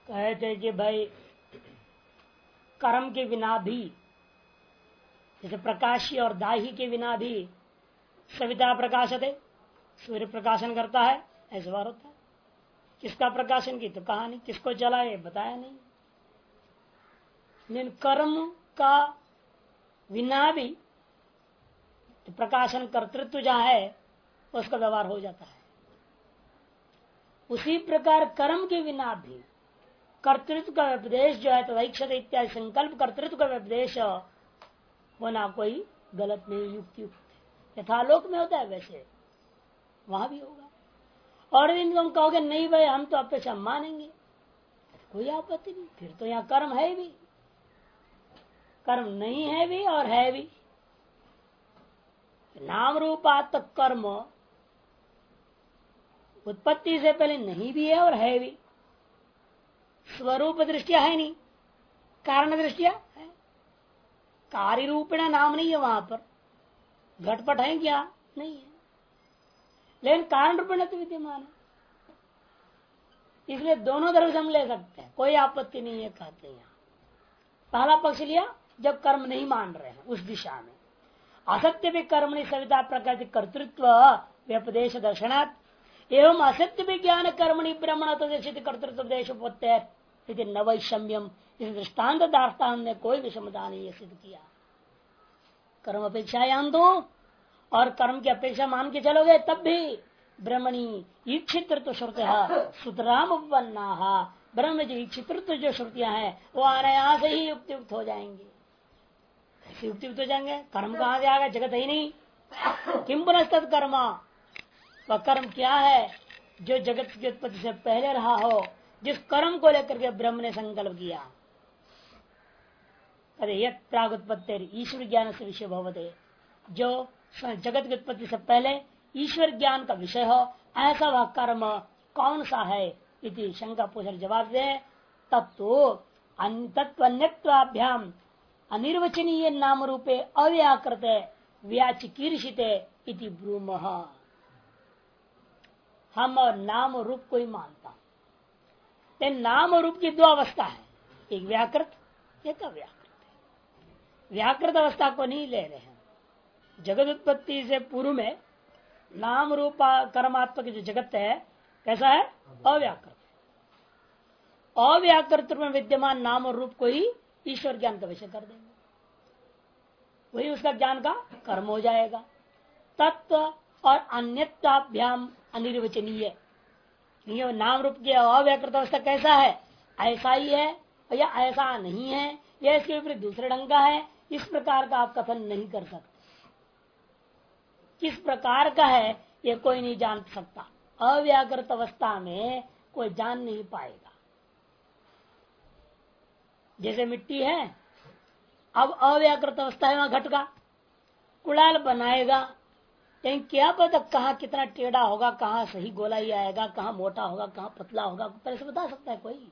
कहते कि भाई कर्म के बिना भी, जैसे प्रकाशी और दाही के बिना भी सविता प्रकाशते, सूर्य प्रकाशन करता है, ऐसा बार होता है। किसका प्रकाशन की तो कहा नहीं, किसको चलाए बताया नहीं। लेकिन कर्म का बिना भी तो प्रकाशन कर्तृत्व जहां है उसका व्यवहार हो जाता है। उसी प्रकार कर्म के बिना भी कर्तृत्व का उपदेश जो है तो वैक्षत इत्यादि संकल्प कर्तृत्व का उपदेश होना कोई गलत नहीं, युक्त यथालोक में होता है वैसे वहां भी होगा। और यदि तुम कहोगे नहीं भाई हम तो अपेक्षा मानेंगे, कोई आपत्ति नहीं, फिर तो यहाँ कर्म है भी, कर्म नहीं है भी और है भी। नाम रूपात्मक कर्म उत्पत्ति से पहले नहीं भी है और है भी। स्वरूप दृष्टिया है नहीं, कारण दृष्टिया है। कार्य रूपेण नाम नहीं है वहां पर, घटपट है क्या नहीं है, लेकिन कारण रूपेण तो विद्यमान है। इसलिए दोनों तरफ से हम ले सकते हैं, कोई आपत्ति नहीं है कहते हैं। पहला पक्ष लिया जब कर्म नहीं मान रहे हैं उस दिशा में। असत्य भी कर्मणि सविता प्रकृति कर्तृत्व व्यपदेश दर्शनात् एवं असत्य भी ज्ञान कर्मणि ब्रह्मण कर्तृत्व देशोपत्य न वैषम्यम, इस दृष्टान्त दार्ष्टान ने कोई विषमता नहीं सिद्ध किया। कर्म अपेक्षायां दो और कर्म की अपेक्षा मान के चलोगे तब भी ब्रह्मणी ईक्षितृत्व श्रुत सुतराम उपन्ना, ब्रह्म जो ईक्षितृत्व जो श्रुतियां हैं वो अनायास से ही युक्त हो जाएंगे। कैसे युक्त हो जाएंगे? कर्म कहां से आएगा, जगत ही नहीं। किम पुनस्तत् कर्म, वह कर्म क्या है जो जगत की उत्पत्ति से पहले रहा हो, जिस कर्म को लेकर के ब्रह्म ने संकल्प किया। अरे यत् प्रागुत्पत्ति ईश्वर ज्ञान से विषय भवते, जो जगत की उत्पत्ति से पहले ईश्वर ज्ञान का विषय हो, ऐसा वह कर्म कौन सा है इति शंका पूछकर जवाब दे। तत्वन्यत्वाभ्याम अनिर्वचनीय नाम रूपे अव्याकृत व्याचिकीर्षिते इति ब्रूमः। हम और नाम रूप को ही मानता, लेकिन नाम रूप की दो अवस्था है, एक व्याकृत एक अव्याकृत। व्याकृत अवस्था को नहीं ले रहे हैं। जगत उत्पत्ति से पूर्व में नाम रूप कर्मात्मक जो जगत है कैसा है, अव्याकृत। अव्याकृत में विद्यमान नाम और रूप को ही ईश्वर ज्ञान का विषय कर देंगे, वही उसका ज्ञान का कर्म हो जाएगा। तत्व और अन्यताभ्याम अनिर्वचनीय, नाम रूप की अव्याकृत अवस्था कैसा है, ऐसा ही है या ऐसा नहीं है या इसके विपरीत दूसरे ढंग का है, इस प्रकार का आप कथन नहीं कर सकते। किस प्रकार का है ये कोई नहीं जान सकता, अव्याकृत अवस्था में कोई जान नहीं पाएगा। जैसे मिट्टी है, अब अव्याकृत अवस्था है, वहां घट का कुड़ाल बनाएगा, लेकिन क्या पता कहाँ कितना टेढ़ा होगा, कहाँ सही गोला ही आएगा, कहाँ मोटा होगा, कहाँ पतला होगा, पहले से बता सकता है कोई?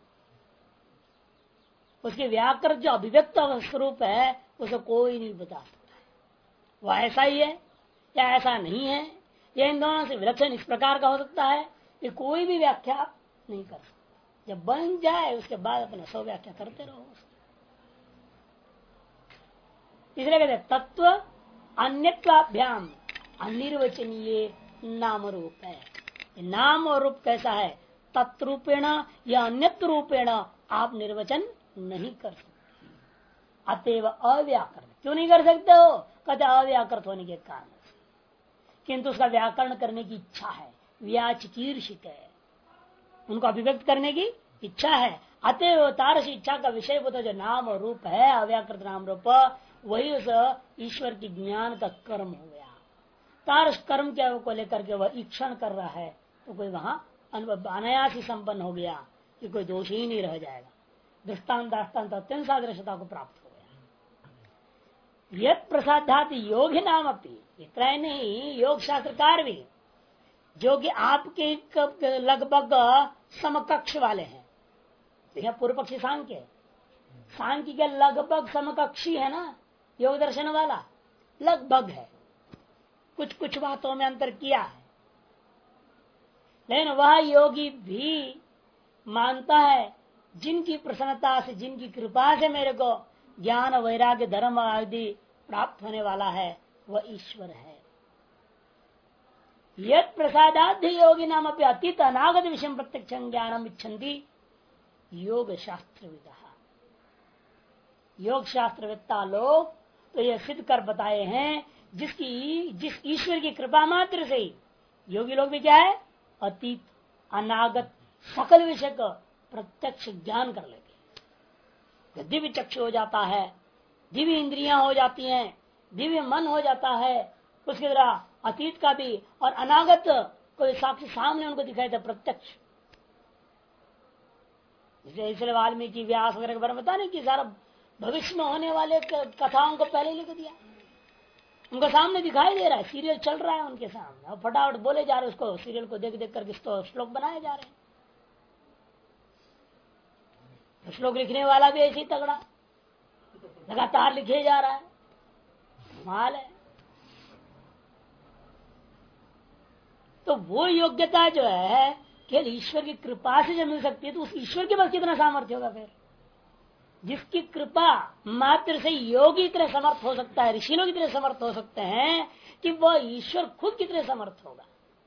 उसके व्याकृत जो अभिव्यक्त स्वरूप है उसे कोई नहीं बता सकता है, वह ऐसा ही है या ऐसा नहीं है, या इन दोनों से विलक्षण इस प्रकार का हो सकता है, ये कोई भी व्याख्या नहीं कर सकता। जब बन जाए उसके बाद अपना सौ व्याख्या करते रहो। इसलिए कहते तत्व अन्यत्वाभ्याम अनिर्वचनीय नाम रूप है। नाम और रूप कैसा है, तत्रूपेण या अन्यत्र रूपेण आप निर्वचन नहीं कर सकते। अतएव अव्याकृत क्यों नहीं कर सकते हो, कहते अव्याकृत होने के कारण से, किंतु उसका व्याकरण करने की इच्छा है, व्याचिकीर्षित है, उनको अभिव्यक्त करने की इच्छा है। अतएव तारस इच्छा का विषय होता जो नाम और रूप है, अव्याकृत नाम रूप, वही उस ईश्वर की ज्ञान का कर्म हो गया। तारस कर्म क्या को लेकर के वह ईक्षण कर रहा है, तो कोई वहां अनायास ही संपन्न हो गया कि कोई दोष ही नहीं रह जाएगा। दृष्टांत अत्यंत सादृश्यता को प्राप्त हो गया। यद प्रसादात योग ही नाम अपनी, इतना नहीं योग शास्त्रकार भी, जो कि आपके लगभग समकक्ष वाले हैं। यह पूर्व पक्षी सांख्य, सांख्य के लगभग समकक्षी है ना योग दर्शन वाला, लगभग है, कुछ कुछ बातों में अंतर किया है, लेकिन वह योगी भी मानता है जिनकी प्रसन्नता से, जिनकी कृपा से मेरे को ज्ञान वैराग्य धर्म आदि प्राप्त होने वाला है वह ईश्वर है। यद प्रसादाध्य योगी नाम अपने अतीत अनागत विषय प्रत्यक्ष ज्ञानम इच्छन्ति योग शास्त्रविदा। योग शास्त्रवेत्ता लोग तो यह सिद्ध कर बताए हैं जिस ईश्वर की कृपा मात्र से ही योगी लोग भी क्या है, अतीत अनागत सकल विषय का प्रत्यक्ष ज्ञान कर लेते। दिव्य चक्षु हो जाता है, दिव्य इंद्रियां हो जाती हैं, दिव्य मन हो जाता है, उसके द्वारा अतीत का भी और अनागत कोई साक्षी सामने उनको दिखाई देता प्रत्यक्ष। इसलिए वाल्मीकि व्यास वगैरह के बारे में बताने कि सारा भविष्य में होने वाले कथाओं को पहले लिख दिया, उनका सामने दिखाई दे रहा है, सीरियल चल रहा है उनके सामने और फटाफट बोले जा रहे हैं, उसको सीरियल को देख देख करके श्लोक बनाए जा रहे हैं। तो श्लोक लिखने वाला भी ऐसे ही तगड़ा लगातार लिखे जा रहा है, कमाल है। तो वो योग्यता जो है केवल ईश्वर की कृपा से जब मिल सकती है, तो उस ईश्वर के पास कितना सामर्थ्य होगा फिर, जिसकी कृपा मात्र से योगी इतने समर्थ हो सकता है, ऋषि लोग इतने समर्थ हो सकते हैं कि वह ईश्वर खुद कितने समर्थ होगा।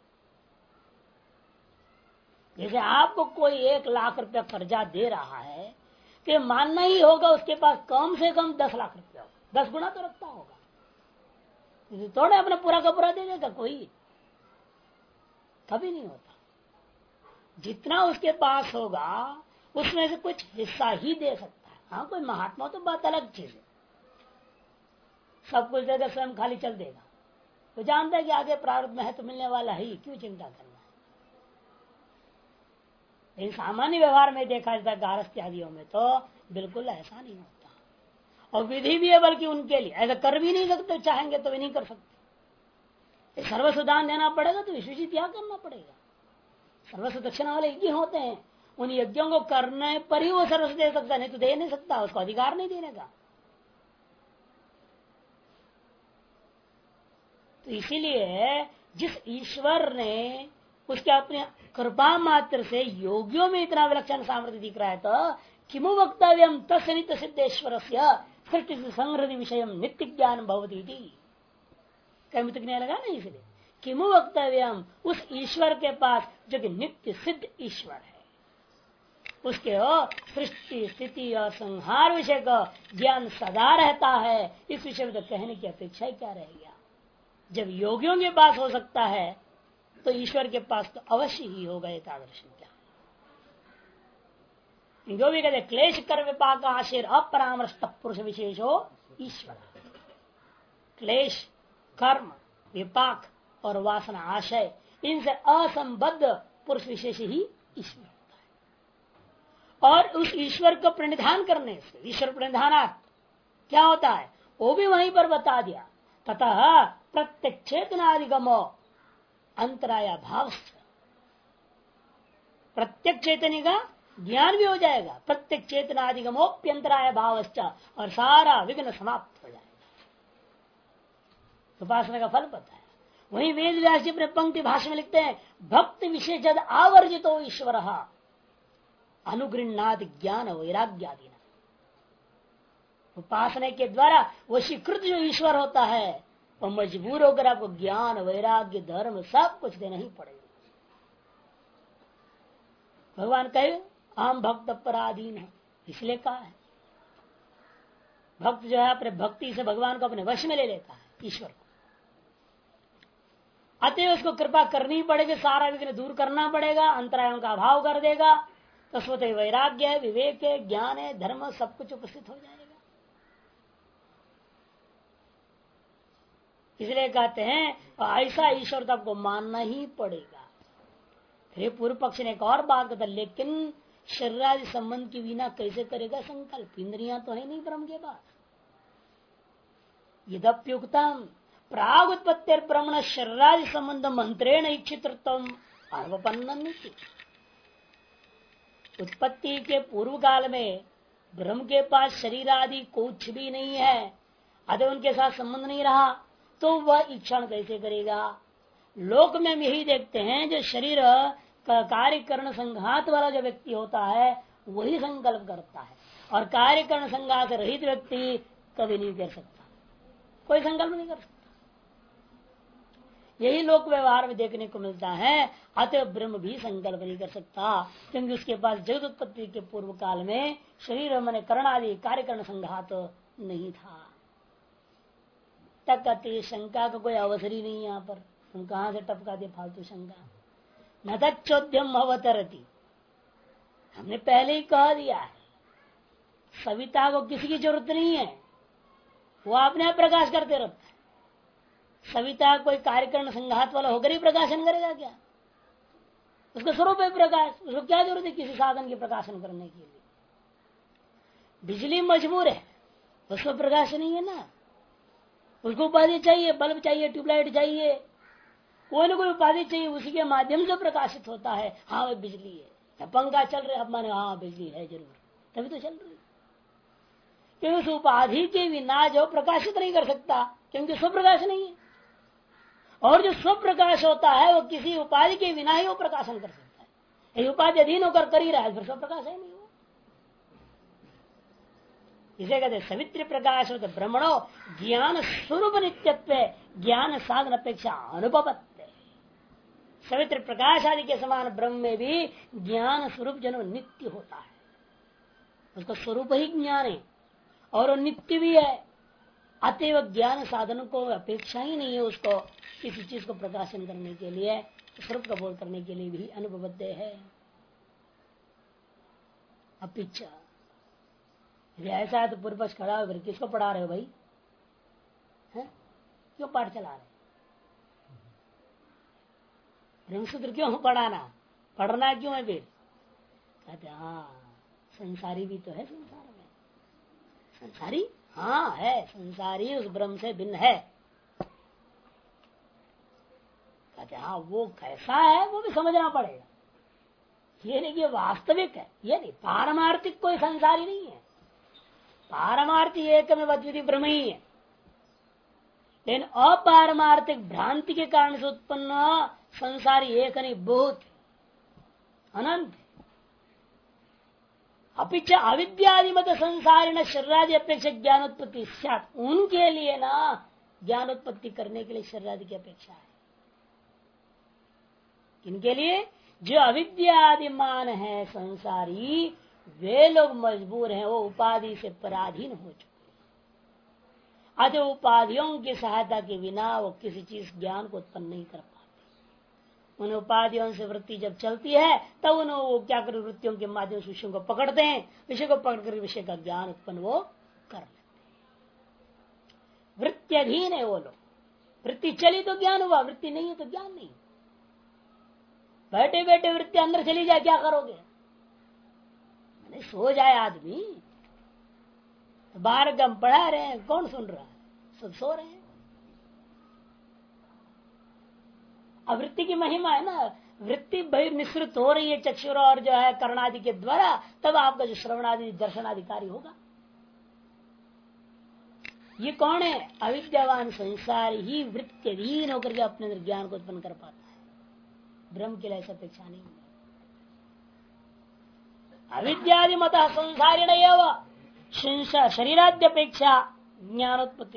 जैसे आपको कोई 1 लाख रुपया कर्जा दे रहा है तो मानना ही होगा उसके पास कम से कम 10 लाख रुपया होगा, 10 गुना तो रखता होगा, थोड़े अपना पूरा का पूरा दे देगा कोई, कभी नहीं होता। जितना उसके पास होगा उसमें से कुछ हिस्सा ही दे सकता है। हाँ, कोई महात्मा तो बात अलग चीज है, सब कुछ देगा स्वयं खाली चल देगा, तो जानता है कि आगे प्रारब्ध में है तो मिलने वाला ही, क्यों चिंता करना है। लेकिन सामान्य व्यवहार में देखा जाता है गारस्थ आदियों में तो बिल्कुल ऐसा नहीं होता, और विधि भी है बल्कि उनके लिए ऐसा कर भी नहीं सकते, चाहेंगे तो भी नहीं कर सकते। सर्वस्व दान देना पड़ेगा तो विश्वजी त्याग करना पड़ेगा। सर्वस्व दक्षिणा वाले यज्ञ होते हैं, उन यज्ञों को करने पर ही वो सर्वस्व दे सकता, नहीं तो दे नहीं सकता, उसको अधिकार नहीं देने का। तो इसीलिए जिस ईश्वर ने उसके अपने कृपा मात्र से योगियों में इतना विलक्षण सामर्थ्य दिख रहा है, तो किमु वक्तव्यम तस्य नित्य सिद्धेश्वर सृष्टि संहृति विषय नित्य ज्ञान भवती कहीं नहीं लगा ना। इसलिए किमु वक्तव्यम, उस ईश्वर के पास जो कि नित्य सिद्ध ईश्वर है, उसके सृष्टि स्थिति और संहार विषय का ज्ञान सदा रहता है, इस विषय में तो कहने की अपेक्षा ही क्या रहेगा। जब योगियों के पास हो सकता है तो ईश्वर के पास तो अवश्य ही होगा एकादश ज्ञान। जो भी कहते क्लेश कर विपाक आशीर अपरामृष्ट पुरुष विशेषो ईश्वर। क्लेश, कर्म, विपाक और वासना आशय, इनसे असंबद्ध पुरुष विशेष ही ईश्वर होता है। और उस ईश्वर को प्रणिधान करने से, ईश्वर प्रणिधानात् क्या होता है वो भी वहीं पर बता दिया। ततः प्रत्यक्ष चेतनादिगमो अंतराय भाव, प्रत्यक्ष चेतने का ज्ञान भी हो जाएगा, प्रत्यक्ष चेतनादिगमोप्यंतराय भाव, और सारा विघ्न समाप्त हो जाएगा। उपासना का फल पता है। वही वेद व्यास जी अपने पंक्ति भाष्य में लिखते हैं, भक्त विशेष आवर्जितो ईश्वर अनुगृहणाद ज्ञान वैराग्यादि। उपासना के द्वारा वशीकृत जो ईश्वर होता है वो मजबूर होकर आपको ज्ञान वैराग्य धर्म सब कुछ देना ही पड़ेगा। भगवान कहे आम भक्त पराधीन है, इसलिए कहा है भक्त जो है अपने भक्ति से भगवान को अपने वश में ले लेता है, ईश्वर को। अतः उसको कृपा करनी पड़ेगी, सारा विघ्न दूर करना पड़ेगा, अंतरायों का अभाव कर देगा, तो स्वतः वैराग्य है, विवेक है, ज्ञान है, धर्म सब कुछ उपस्थित हो जाएगा। इसलिए कहते हैं ऐसा ईश्वर तो आपको मानना ही पड़ेगा। फिर पूर्व पक्ष ने एक और बात कहता, लेकिन शरीरादि संबंध के बिना कैसे करेगा संकल्प, इंद्रियां तो है नहीं ब्रह्म के पास। यद्युक्तम प्राग उत्पत्ति ब्रह्मण शरीरादि संबंध मंत्रेण इच्छितम अर्वपन्न। उत्पत्ति के पूर्व काल में ब्रह्म के पास शरीर आदि कुछ भी नहीं है, अतः उनके साथ संबंध नहीं रहा, तो वह इच्छा कैसे करेगा। लोक में हम यही देखते हैं, जो शरीर का कार्य करण संघात वाला जो व्यक्ति होता है वही संकल्प करता है। और कार्यकरण संघात से रहित व्यक्ति कभी नहीं कर सकता, कोई संकल्प नहीं कर सकता। यही लोक व्यवहार में देखने को मिलता है। अतः ब्रह्म भी संकल्प नहीं कर सकता, क्योंकि उसके पास जगत उत्पत्ति के पूर्व काल में शरीर मन कर्ण आदि कार्यकरण संघात नहीं था। तक कहते शंका का कोई अवसर ही नहीं। यहाँ पर तुम कहां से टपका दे फालतू शंका। न तच्चोद्यम अवतरती, हमने पहले ही कह दिया है, सविता को किसी की जरूरत नहीं है, वो अपने आप प्रकाश करते रहता है। सविता कोई कार्यकरण संघात वाला होकर ही प्रकाशन करेगा क्या? उसका स्वरूप है प्रकाश, उसको क्या जरूरत है किसी साधन के प्रकाशन करने के लिए? बिजली मजबूर है, उसमें प्रकाश नहीं है ना, उसको उपाधि चाहिए, बल्ब चाहिए, ट्यूबलाइट चाहिए, कोई ना कोई उपाधि चाहिए, उसी के माध्यम से प्रकाशित होता है। हाँ वो बिजली है, या पंखा चल रहा है, अब माने हाँ बिजली है जरूर, तभी तो चल रही है। क्योंकि उस उपाधि के बिना जो प्रकाशित नहीं कर सकता, क्योंकि स्वप्रकाश नहीं है। और जो स्वप्रकाश होता है वो किसी उपाधि के बिना ही वो प्रकाशन कर सकता है। यदि उपाधि अधीन होकर कर ही रहा है फिर स्वप्रकाश है नहीं वो। इसे कहते सवित्र प्रकाश होते ब्रह्मणो ज्ञान स्वरूप नित्यत्व ज्ञान साधन अपेक्षा अनुपत्ति। सवित्र प्रकाश आदि के समान ब्रह्म में भी ज्ञान स्वरूप जन्म नित्य होता है, उसका स्वरूप ही ज्ञान है और वो नित्य भी है। अतएव ज्ञान साधन को अपेक्षा ही नहीं है उसको किसी चीज को प्रकाशन करने के लिए, स्वरूप का बोध करने के लिए भी अनुपबद्ध है। अपिच्छा यदि ऐसा है तो पूर्व पक्ष खड़ा होकर किसको पढ़ा रहे हो भाई? है? क्यों पाठ चला रहे? ब्रह्मसूत्र क्यों पढ़ाना, पढ़ना क्यों है? फिर कहते हाँ संसारी भी तो है संसार में। संसारी हाँ है, संसारी उस ब्रह्म से भिन्न है। कहते हाँ वो कैसा है वो भी समझना पड़ेगा। ये नहीं कि वास्तविक है, ये नहीं, पारमार्थिक कोई संसारी नहीं है, पारमार्थिक एक में अद्वितीय ब्रह्म ही है। लेकिन अपारमार्थिक भ्रांति के कारण से उत्पन्न संसारी एक नहीं, बहुत अनंत। अपिच अविद्यादिमत संसारिण शरीरादि अपेक्षा ज्ञानोत्पत्ति स्यात्, उनके लिए ना ज्ञानोत्पत्ति करने के लिए शरीरादि की अपेक्षा है। इनके लिए जो अविद्यादिमान है संसारी, वे लोग मजबूर हैं, वो उपाधि से पराधीन हो चुके। अतः उपाधियों की सहायता के बिना वो किसी चीज ज्ञान को उत्पन्न नहीं कर पाते। उन उपाधियों से वृत्ति जब चलती है तब उन्हें वो क्या कर वृत्तियों के माध्यम से विषयों को पकड़ते हैं, विषय को पकड़कर विषय का ज्ञान उत्पन्न वो कर लेते हैं। वृत्ति अधीन है वो लोग, वृत्ति चली तो ज्ञान हुआ, वृत्ति नहीं है तो ज्ञान नहीं। बैठे बैठे वृत्ति अंदर चली जाए क्या करोगे? सो जाए आदमी, बाहर गम पढ़ा रहे हैं, कौन सुन रहा है? सब सो रहे हैं। अब वृत्ति की महिमा है ना, वृत्ति बहिर्निसृत हो रही है चक्षुर और जो है कर्णादि के द्वारा, तब आपका जो श्रवणादि दर्शनाधिकारी होगा। ये कौन है? अविद्यावान संसार ही वृत्तिहीन होकर के अपने अंदर ज्ञान को उत्पन्न कर पाता है। ब्रह्म के लिए ऐसा अपेक्षा नहीं है। अविद्यादि मत संसारिण शरीराद्यपेक्षा ज्ञानोत्पत्ति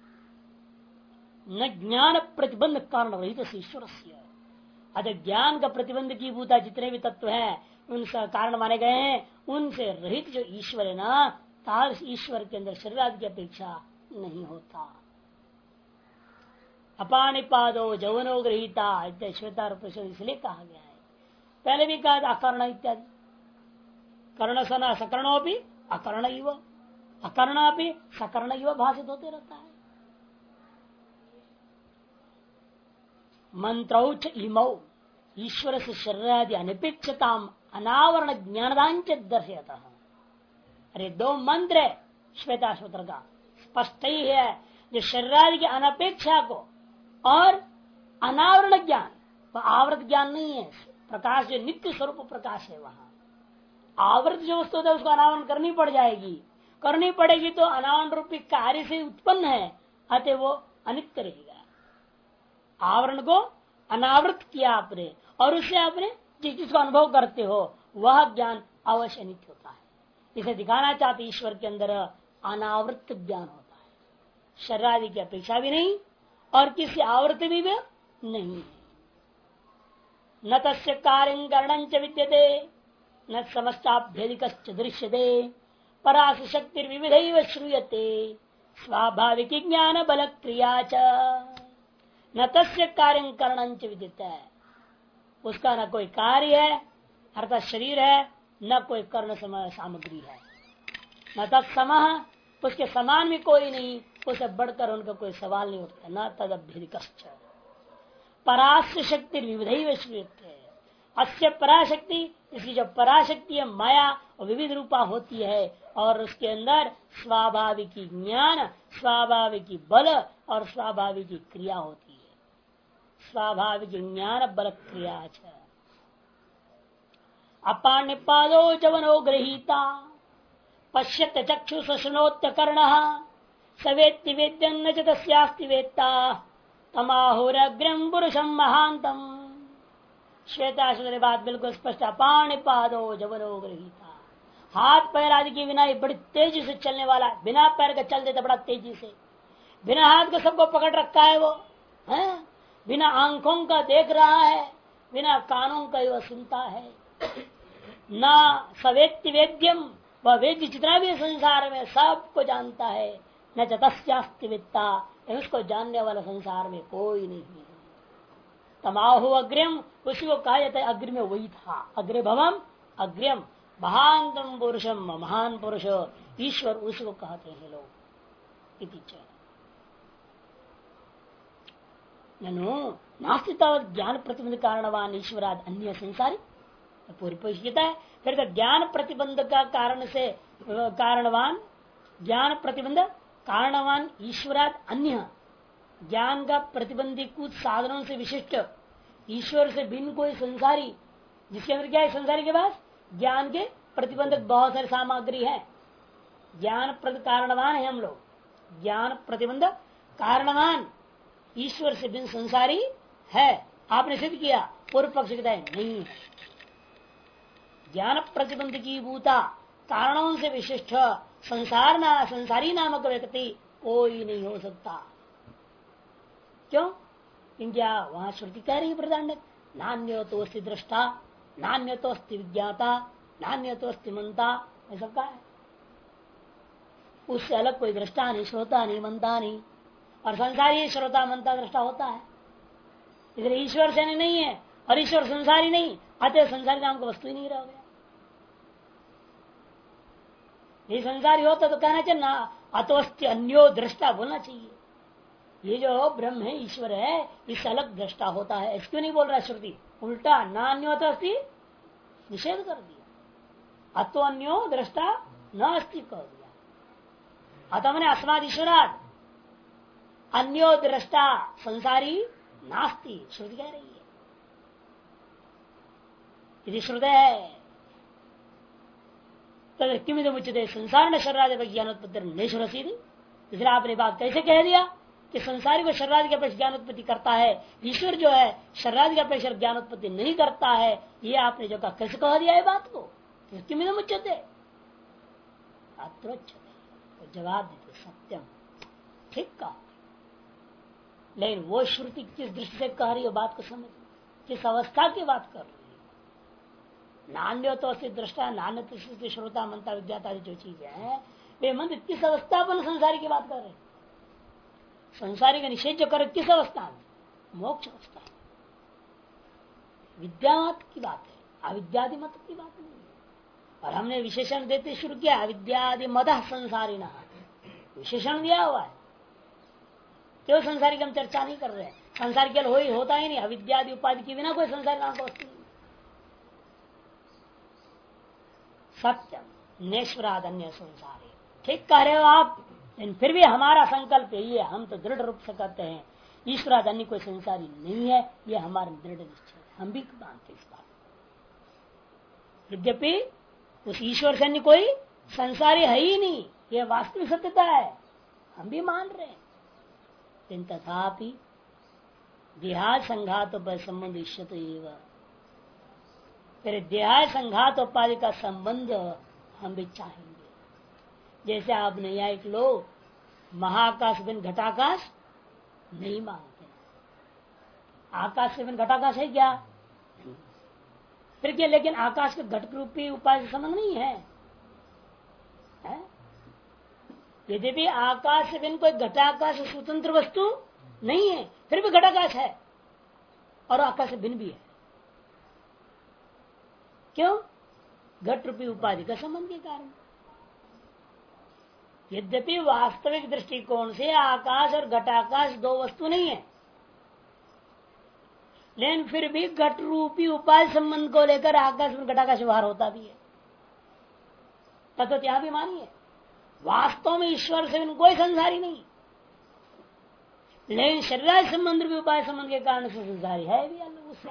न ज्ञान प्रतिबंध कारण रहित ईश्वर से। अतः ज्ञान का प्रतिबंध की भूता जितने भी तत्व हैं उनका कारण माने गए हैं, उनसे रहित जो ईश्वर है ना, तार ईश्वर के अंदर शरीरादि की अपेक्षा नहीं होता। अपानिपादो जवनो गृहीता इत्यादि श्वेता इसलिए कहा गया है। पहले भी कहा अकर्ण इत्यादि, कर्ण सना सकर्णो भी अकर्ण इव, अकर्ण भी सकर्ण इव भाषित होते रहता है। मंत्रौच इमौ ईश्वर से शरीरादि अनिपेक्षता अनावरण ज्ञानदांच दर्शयता। अरे दो मंत्र है श्वेता सूत्र का, स्पष्ट ही है, जो शरीरादि की अनपेक्षा को और अनावरण ज्ञान, आवृत ज्ञान नहीं है, प्रकाश जो नित्य स्वरूप प्रकाश है, वहां आवृत जो वस्तु है उसको अनावरण करनी पड़ जाएगी, करनी पड़ेगी तो अनावरण रूपी कार्य से उत्पन्न है, अतः वो अनित्य रहेगा। आवरण को अनावृत किया आपने और उससे आपने जिस चीज को अनुभव करते हो वह ज्ञान अवश्य नित्य होता है। इसे दिखाना चाहते ईश्वर के अंदर अनावृत ज्ञान होता है, शरीर आदि की अपेक्षा भी नहीं और किसी आवृत्ति भी नहीं है। न तस्य कार्यं करणं च विद्यते न समस्ताभ्यधिक दृश्यते परास शक्ति विविधैव श्रूयते स्वाभाविक ज्ञान बल क्रिया च न तस्य कार्यं करणं च विद्यते, उसका न कोई कार्य है अर्थात शरीर है, न कोई कर्ण सामग्री है। न तत्समः, उसके समान भी कोई नहीं, उसे बढ़कर उनका कोई सवाल नहीं उठता। न तदभ्यधिक परास्य शक्ति विविध श्रूयते, अस्य पराशक्ति, इसकी जो पराशक्ति है माया और विविध रूपा होती है और उसके अंदर स्वाभाविक ज्ञान, स्वाभाविक बल और स्वाभाविक क्रिया होती है। स्वाभाविक ज्ञान बल क्रिया अपानिपादो जवनो गृहीता पश्यत चक्षु शृणोत्य कर्ण सवेत्ति वेद्यं न च तस्यास्ति वेत्ता तमाहुरग्रम पुरुषम महांतम। श्वेताश्वरी बात बिल्कुल स्पष्ट। अपानिपादो जवनो गृहीता, हाथ पैर आदि के बिना बड़ी तेजी से चलने वाला, बिना पैर का चल देता बड़ा तेजी से, बिना हाथ का सबको पकड़ रखा है वो है, बिना आंखों का देख रहा है, बिना कानों का वह सुनता है। ना सवेत्ति वेद्यम, वह वेद्य जितना भी संसार में सबको जानता है। न तस्यास्ति वेत्ता, उसको जानने वाला संसार में कोई नहीं है। तमाहु अग्रिम, उसी को कहा जाता है अग्र में वही था। अग्रे भवम अग्रिम महानतम पुरुषम, महान पुरुष ईश्वर उसी को कहते हैं लोग। इति च ननु नास्ति तावत् ज्ञान प्रतिबंध कारणवान ईश्वराद अन्य संसारी। पूरी परिचित है फिर तो ज्ञान प्रतिबंध का कारण से कारणवान, ज्ञान प्रतिबंध कारणवान ईश्वराद अन्य, ज्ञान का प्रतिबंधी कुछ साधनों से विशिष्ट ईश्वर से भिन्न कोई संसारी, जिसके अंदर क्या है संसारी के पास ज्ञान के प्रतिबंधक बहुत सारी सामग्री है। ज्ञान कारणवान है हम लोग, ज्ञान प्रतिबंध कारणवान ईश्वर से भिन्न संसारी है। आपने सिद्ध किया, पूर्व पक्ष कहता है नहीं है। ज्ञान प्रतिबंध की भूता कारणों से विशिष्ट संसारी नामक व्यक्ति कोई नहीं हो सकता। क्यों? क्योंकि वहां श्रुति कह रही है प्रधान, नान्य तो अस्ति दृष्टा, नान्य तो अस्ति विज्ञाता, नान्य तो अस्ति मंता, ऐसा कहा है। उससे अलग कोई दृष्टा नहीं, श्रोता नहीं, मंता नहीं, और संसारी श्रोता मंता दृष्टा होता है। इसलिए ईश्वर से नहीं है और ईश्वर संसारी नहीं, अतः संसारी नाम का वस्तु ही नहीं रह गया। ये संसारी होता तो कहना चाहिए ना अतोस्ति अन्यो दृष्टा बोलना चाहिए। ये जो ब्रह्म है ईश्वर है इससे अलग दृष्टा होता है, इसक्यों नहीं बोल रहा श्रुति? उल्टा नान्यो तो अस्ति निषेध कर दिया, अतो अन्यो दृष्टा न अस्ति कह दिया। अतः मैंने अस्माद ईश्वराद अन्यो दृष्टा संसारी नास्ति श्रुति कह रही है। यदि श्रुत है तद किमिदं उच्यते संसार न शरीरादि ज्ञानोत्पत्ति नेश्वर सीधी। इसलिए आपने बात कैसे कह दिया कि संसारी को शरीरादि की अपेक्षा ज्ञान उत्पत्ति करता है, ईश्वर जो है शरीरादि की अपेक्षा ज्ञान उत्पत्ति नहीं करता है। ये आपने जो कहा कैसे कह दिया है बात को? किमिदं उच्यते अत्रोच्यते, तो जवाब देते सत्यम, ठीक कहा। लेकिन वो श्रुति किस दृष्टि से कह रही है बात को समझ, किस अवस्था की बात कर रही है? नान्य तो दृष्टा, नान्य तो श्रोता मनता विज्ञाता जो चीज है वे मंत्र किस अवस्था पर संसारी की बात कर रहे हैं? संसारी का निषेध जो कर किस अवस्था में? मोक्ष अवस्था में। विद्यामत की बात है, अविद्यादि मत की बात नहीं है। और हमने विशेषण देते शुरू किया अविद्यादि मद संसारी न, विशेषण दिया हुआ है। क्यों संसारी की हम चर्चा नहीं कर रहे हैं? संसार केवल होता ही नहीं, अविद्यादि उपाधि के बिना कोई संसारी नाम का वस्तु नहीं। सत्यम नेश्वराद अन्य संसारी, ठीक कह रहे हो आप। लेकिन फिर भी हमारा संकल्प यही है, हम तो दृढ़ रूप से कहते हैं ईश्वराद अन्य कोई संसारी नहीं है। ये हमारा दृढ़ निश्चय है, हम भी मानते इस बात। यद्यपि उस ईश्वर से अन्य कोई संसारी है ही नहीं, ये वास्तविक सत्यता है, हम भी मान रहे हैं। लेकिन तथापि देहाद संघात पर संबंध इष्यत फिर देहाय संघात उपाधि का संबंध हम भी चाहेंगे। जैसे आप न्यायिक लोग महाकाश बिन घटाकाश नहीं मानते, आकाश से बिन घटाकाश है क्या? फिर क्या? लेकिन आकाश के घट रूपी उपाय से संबंध नहीं है, यदि भी आकाश से बिन कोई घटाकाश स्वतंत्र वस्तु नहीं है, फिर भी घटाकाश है और आकाश से भिन्न भी है। क्यों? घट रूपी उपाधि का संबंध के कारण। यद्यपि वास्तविक दृष्टिकोण से आकाश और घटाकाश दो वस्तु नहीं है, लेकिन फिर भी घट रूपी उपाधि संबंध को लेकर आकाश में घटाकाश व्यवहार होता भी है। तत्व यहां भी मानिए, वास्तव में ईश्वर से कोई संसारी नहीं, लेकिन शरीर संबंध भी उपाय संबंध के कारण से संसारी है भी अलग उससे।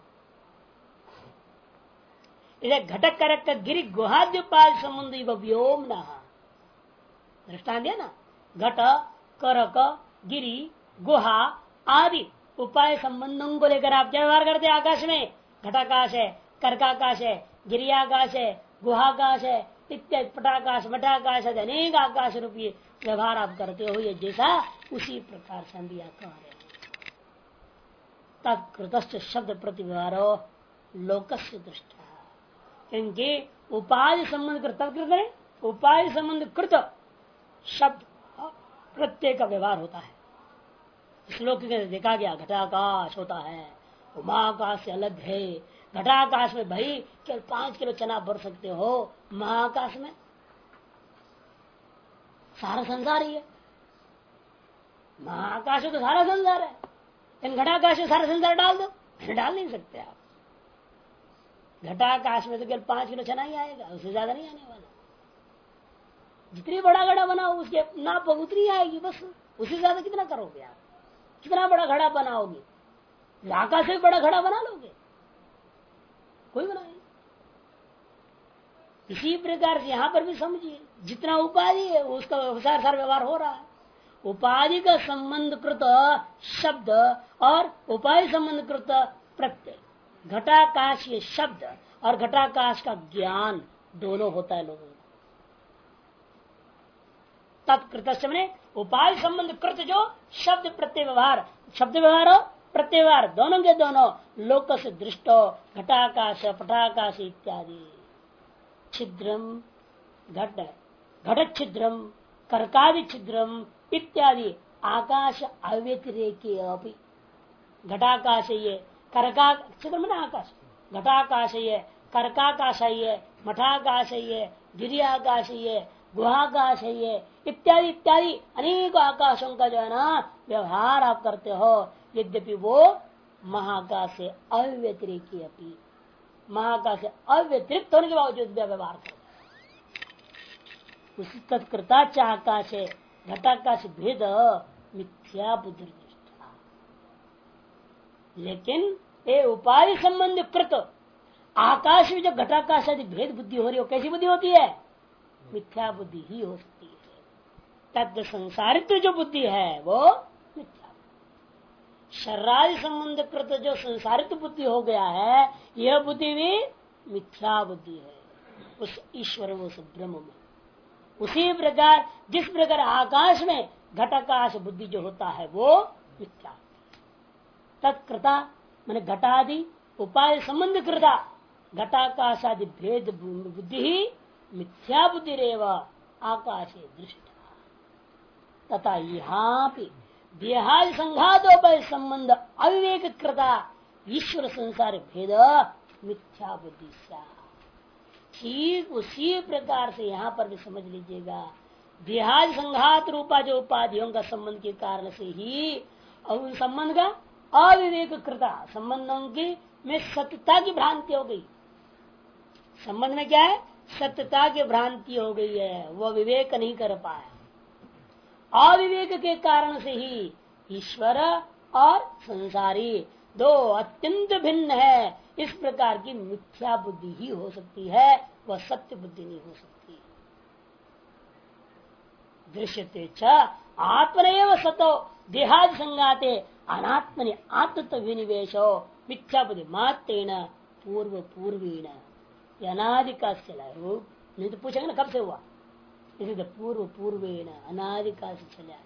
इसे घटक करक का गिरी गुहाद्य उपाय संबंध व्योम न दृष्टान दिया ना, घट करक गिरी गुहा आदि उपाय संबंधों को लेकर आप क्या व्यवहार करते हैं? आकाश में घटाकाश है, कर्काकाश है, गिरियाकाश है, गुहाकाश है, इत्यादि पटाकाश मठाकाश है, अनेक आकाश रूपी व्यवहार आप करते हो। ये जैसा उसी प्रकार से हम भी कह रहे हैं। तत्कृत शब्द प्रति व्यवहारो लोकस्य दृष्टा, क्योंकि उपाधि संबंध कृत उपाधि संबंध कृत शब्द प्रत्यय का व्यवहार होता है। श्लोक में देखा गया घटाकाश होता है, महाकाश से अलग है। घटाकाश में भाई केवल 5 किलो चना भर सकते हो, महाकाश में सारा संसार ही है। महाकाश में तो सारा संसार है, लेकिन घटाकाश में सारा संसार डाल दो, डाल नहीं सकते आप। घटाकाश में तो केवल 5 किलो चना ही आएगा, उससे ज्यादा नहीं आने वाला। जितनी बड़ा घड़ा बनाओ उसके नाप उतनी आएगी, बस उससे ज्यादा कितना करोगे आप? कितना बड़ा घड़ा बनाओगे? आकाश से बड़ा घड़ा बना लोगे? कोई बनाए। इसी प्रकार से यहां पर भी समझिए, जितना उपाधि है उसका सारा व्यवहार हो रहा है। उपाधि का संबंध कृत शब्द और उपाधि संबंध कृत प्रत्यय, घटाकाश ये शब्द और घटाकाश का ज्ञान दोनों होता है लोगों को। तत्कृत मैंने उपाधि संबंध कृत जो शब्द प्रत्यय व्यवहार, शब्द व्यवहार हो प्रत्यय व्यवहार दोनों के दोनों लोक से दृष्टो घटाकाश पटाकाश इत्यादि। छिद्रम घट घट छिद्रम कर्कादि छिद्रम इत्यादि आकाश अव्यतिरेकी अपि। घटाकाश ये कर्का छिद्र में आकाश, घटाकाश ये कर्काकाश ये मठाकाश ये गिरियाकाश ये गुहाकाश ये इत्यादि इत्यादि अनेक आकाशों का जो है ना व्यवहार आप करते हो, यद्यपि वो महाकाश से अव्यतिरिकी अपनी, महाकाश से अव्यतिरिक्त होने के बावजूद व्यवहार करते उसी तत्कृताच आकाश है घटाकाश भेद मिथ्या बुद्धि दृष्टा। लेकिन ये उपाधि संबंध कृत आकाश में जो घटाकाश आदि भेद बुद्धि हो रही हो, कैसी बुद्धि होती है? मिथ्या बुद्धि ही हो सकती है। तद संसारित्व जो बुद्धि है वो मिथ्या, शरीरादि संबंध कृत जो संसारित्व बुद्धि हो गया है, यह बुद्धि भी मिथ्या बुद्धि है उस ईश्वर में, उस ब्रह्म में। उसी प्रकार जिस प्रकार आकाश में घटाकाश बुद्धि जो होता है वो मिथ्या, तत्कृता मैंने घटादि उपाय संबंध कृता घटाकाश आदि भेद बुद्धि ही मिथ्या बुद्धि रेव आकाशे दृष्टा। तथा यहाँ भी देहादि संघातोपाय संबंध अविवेक कृता ईश्वर संसार भेद मिथ्या बुद्धि। ठीक उसी प्रकार से यहाँ पर भी समझ लीजिएगा, देहादि संघात रूपा जो उपाधियों का संबंध के कारण से ही उन संबंध का अविवेक कृता, संबंधों की में सत्यता की भ्रांति हो गई। संबंध में क्या है? सत्यता की भ्रांति हो गई है, वह विवेक नहीं कर पाया। अविवेक के कारण से ही ईश्वर और संसारी दो अत्यंत भिन्न है, इस प्रकार की मिथ्या बुद्धि ही हो सकती है, वह सत्य बुद्धि नहीं हो सकती। दृश्यते च आत्मनेव सतो देहादि संगाते अनात्मनि आत्मत्व विनिवेशो मिथ्या बुद्धि मात्रेण पूर्व पूर्वीण, अनादिकाल से चला है। वो नहीं तो पूछेंगे ना कब से हुआ, इसी तो पूर्व पूर्वेण अनादिकाल से चला है।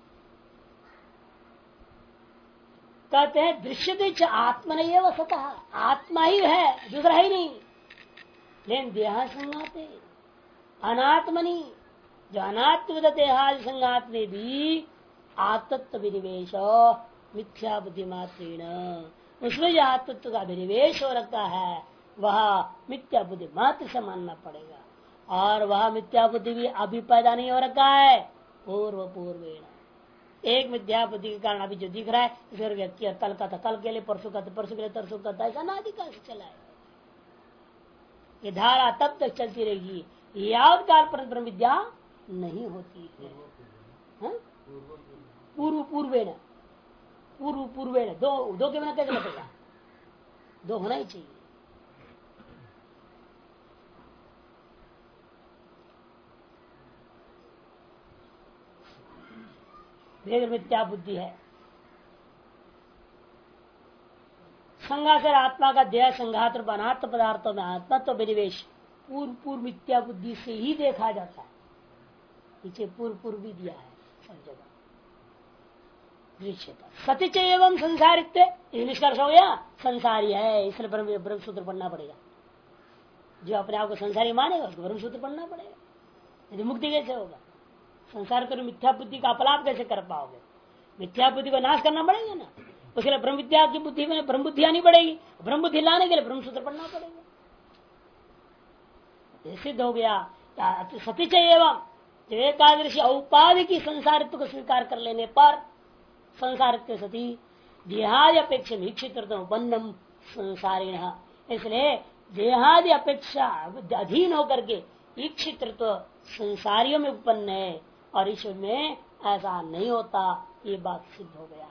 कहते हैं दृश्यते च आत्मा नहीं है, वह सतः आत्मा ही है, दूसरा ही नहीं। लेकिन देहा संगाते अनात्मनि, जो अनात्म देहादि संगात में भी आत्मत्व विनिवेश मिथ्या बुद्धि मात्रेण, उसमें जो आत्मत्व का विनिवेश हो रखा है वह मिथ्या बुद्धि मात्र से मानना पड़ेगा। और वह मिथ्या बुद्धि भी अभी पैदा नहीं हो रखा है, पूर्व पूर्वेण। एक मिथ्या बुद्धि के कारण अभी जो दिख रहा है, इस कल का था कल के लिए, परसों का था परसों के लिए, तरसों का था, ऐसा अनादिकाल से चला है। ये धारा तब तक चलती रहेगी यावत काल पर ब्रह्म विद्या नहीं होती है। पूर्व पूर्वेण, पूर्व पूर्वेण, दो के बिना कैसे लगेगा, दो होना ही चाहिए। भेद मिथ्या बुद्धि है। संघासर आत्मा का देह संघात और अनात्म पदार्थों में आत्मा तो विनिवेश पूर्व पूर्व मिथ्या बुद्धि से ही देखा जाता है। पीछे पूर्व पूर्व भी दिया है सब जगह। सतिच एवं संसारित्व निष्कर्ष हो गया, संसारी है, इसलिए ब्रह्म सूत्र पढ़ना पड़ेगा। जो अपने आप को संसारी मानेगा उसको ब्रह्म सूत्र पढ़ना पड़ेगा, यदि मुक्ति कैसे होगा। संसार कर मिथ्या बुद्धि का अपलाप कैसे कर पाओगे, मिथ्या बुद्धि को नाश करना पड़ेगा ना। उसके लिए ब्रह्म विद्या की बुद्धि में ब्रह्म बुद्धि आनी पड़ेगी, ब्रह्म बुद्धि लाने के लिए ब्रह्म सूत्र पढ़ना पड़ेगा। सिद्ध हो गया सतिच एवं, जो एकादशी औपाधि की संसारित्व को स्वीकार कर लेने पर संसारित्व सती देहादि अपेक्षा वीक्षित उपन्नम संसारिण, इसलिए देहादि अपेक्षा अधीन होकर के ईक्षित संसारियों में उत्पन्न है और ईश्वर में ऐसा नहीं होता। ये बात सिद्ध हो गया।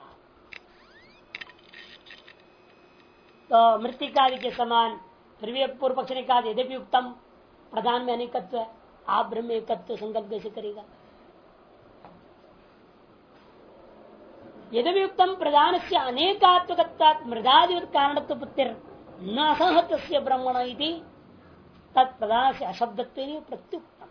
तो मृतिकादि के समान फिर भी पूर्व पक्ष ने कहा यद्यपि उत्तम प्रधान में अनेकत्व है, आप ब्रह्म एकत्व संकल्प कैसे करेगा। यद्यपि उत्तम प्रधान से अनेकात्मकता मृदादिवत कारणत्व पुत्र न असहत ब्रह्मण तत्प्रधान से अशब्दत्व प्रत्युक्तम,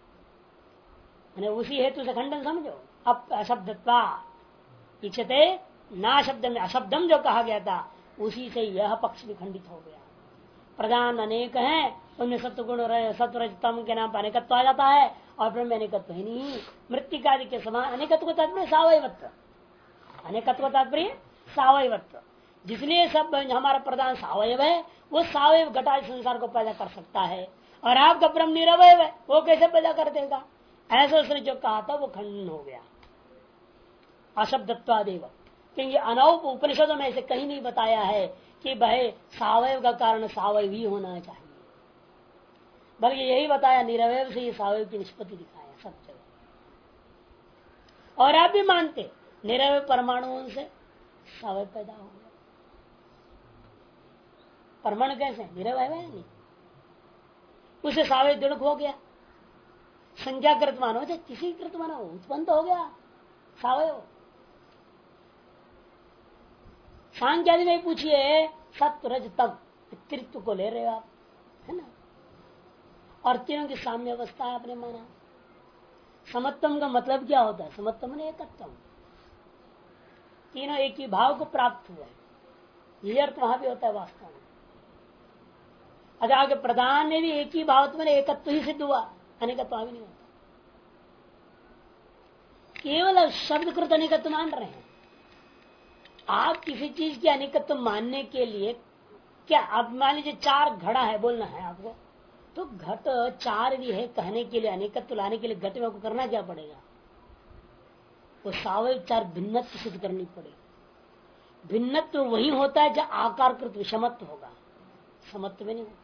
उसी हेतु से खंडन समझो। अब अशब्दत्वा इच्छते ना शब्द में अशब्दम जो कहा गया था उसी से यह पक्ष भी खंडित हो गया। प्रधान अनेक हैं, उनमें सत्वगुण सत्वरजतम के नाम पर अनेकत्व आ जाता है और ब्रह्म अनेकत्व ही नहीं। मृत्तिकादि के समान अनेकत्व तात्पर्य सावयवत्व, अनेकत्व तात्पर्य सावयवत्व, जिसलिए सब हमारा प्रधान सावयव है, वो सावयव घटादि संसार को पैदा कर सकता है और आपका ब्रह्म निरवय है, वो कैसे पैदा कर देगा। ऐसा उसने जो कहा था वो खंडन हो गया अशब्दत्वादेव, क्योंकि अनौप उपनिषदों में ऐसे कहीं नहीं बताया है कि भाई सावयव का कारण सावयव ही होना चाहिए, बल्कि यही बताया निरवय से ये सावयव की निष्पत्ति दिखाया सब जगह। और आप भी मानते निरवय परमाणुओं से सावयव पैदा हो गया। परमाणु कैसे निरवय है नहीं, उसे सावयव दृढ़ हो गया। संज्ञा कृत मानो चाहे किसी कृत मानो उत्पन्न तो हो गया सावयव। सांख्यादि में पूछिए सत्व रज तम त्रित्व को ले रहे हो आप, है ना, और तीनों की साम्य अवस्था है आपने माना। समत्वम का मतलब क्या होता है, समत्वम ने एकत्वम, तीनों एक ही भाव को प्राप्त हुआ है, ये अर्थ वहां भी होता है वास्तव में। अगर आगे प्रधान ने भी एक ही भाव में एकत्व ही सिद्ध हुआ, अनेकत्व भी नहीं होता। केवल शब्दकृत अनेकत्व मान रहे हैं आप। किसी चीज की अनेकत्व मानने के लिए क्या आप मान लीजिए 4 घड़ा है बोलना है आपको, तो घट 4 भी है कहने के लिए, अनेकत्व लाने के लिए घट में आपको करना क्या पड़ेगा, वो सावयव 4 भिन्नत्व सिद्ध करनी पड़ेगी। भिन्नत्व वही होता है जब आकारकृत विषमत्व होगा, समत्व में नहीं होता।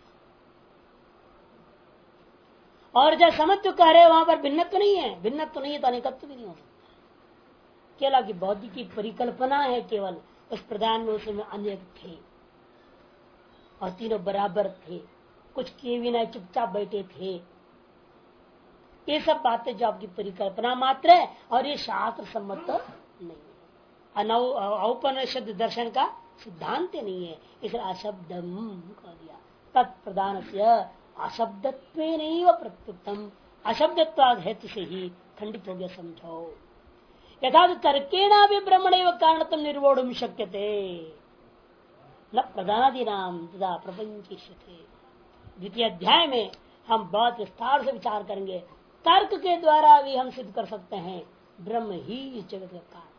और जब समत्व कह रहे वहां पर भिन्नत्व नहीं है, भिन्नत्व नहीं है तो अनेकत्व भी नहीं हो सकता। केवल की बौद्धिक की परिकल्पना है, केवल उस प्रधान में उसमें अनेक थे और तीनों बराबर थे, कुछ किए भी नहीं, चुपचाप बैठे थे। ये सब बातें जो आपकी परिकल्पना मात्र है और ये शास्त्र सम्मत नहीं है, औपनिषद दर्शन का सिद्धांत नहीं है, इसलिए अशब्दम कह दिया। तत्प्रधान से अशब्दत्व नहीं व प्रत्युत्तम, अशब्दत्वाद हेतु से ही खंडित हो गया समझो। यथा तर्केणा भी ब्रह्मण कारणत्म निर्वोढ़ शक्यते न प्रधानादि नाम तथा प्रपंच। द्वितीय अध्याय में हम बहुत विस्तार से विचार करेंगे। तर्क के द्वारा भी हम सिद्ध कर सकते हैं ब्रह्म ही इस जगत का कारण,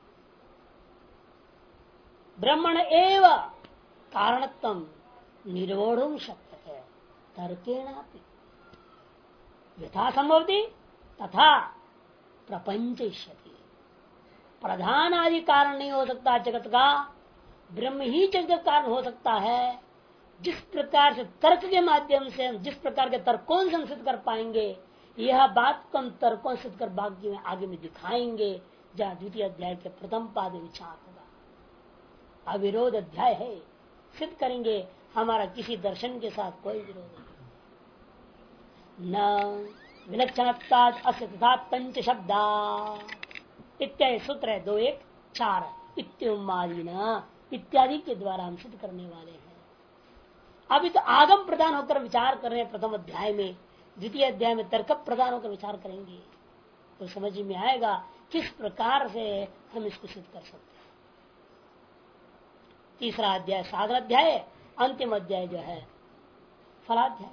ब्रह्मण एव कारणत्म निर्वोढ़ शक्यते तर्केणा यथा संभवती तथा प्रपंच। प्रधान आदि कारण नहीं हो सकता जगत का, ब्रह्म ही जगत कारण हो सकता है। जिस प्रकार से तर्क के माध्यम से हम जिस प्रकार के तर्कों से हम सिद्ध कर पाएंगे, यह बात को हम तर्कों सिद्ध कर बाकी में आगे में दिखाएंगे, जहाँ द्वितीय अध्याय के प्रथम पाद विचार होगा। अविरोध अध्याय है, सिद्ध करेंगे हमारा किसी दर्शन के साथ कोई विरोध नहीं। न विलक्षणता अस्य तथा पंच शब्दा इत्यादि सूत्र है 2-1-4 इत्यादि के द्वारा हम सिद्ध करने वाले हैं। अभी तो आगम प्रदान होकर विचार कर रहे हैं प्रथम अध्याय में, द्वितीय अध्याय में तर्क प्रदान होकर विचार करेंगे तो समझ में आएगा किस प्रकार से हम इसको सिद्ध कर सकते हैं। तीसरा अध्याय साधन अध्याय, अंतिम अध्याय जो है फलाध्याय।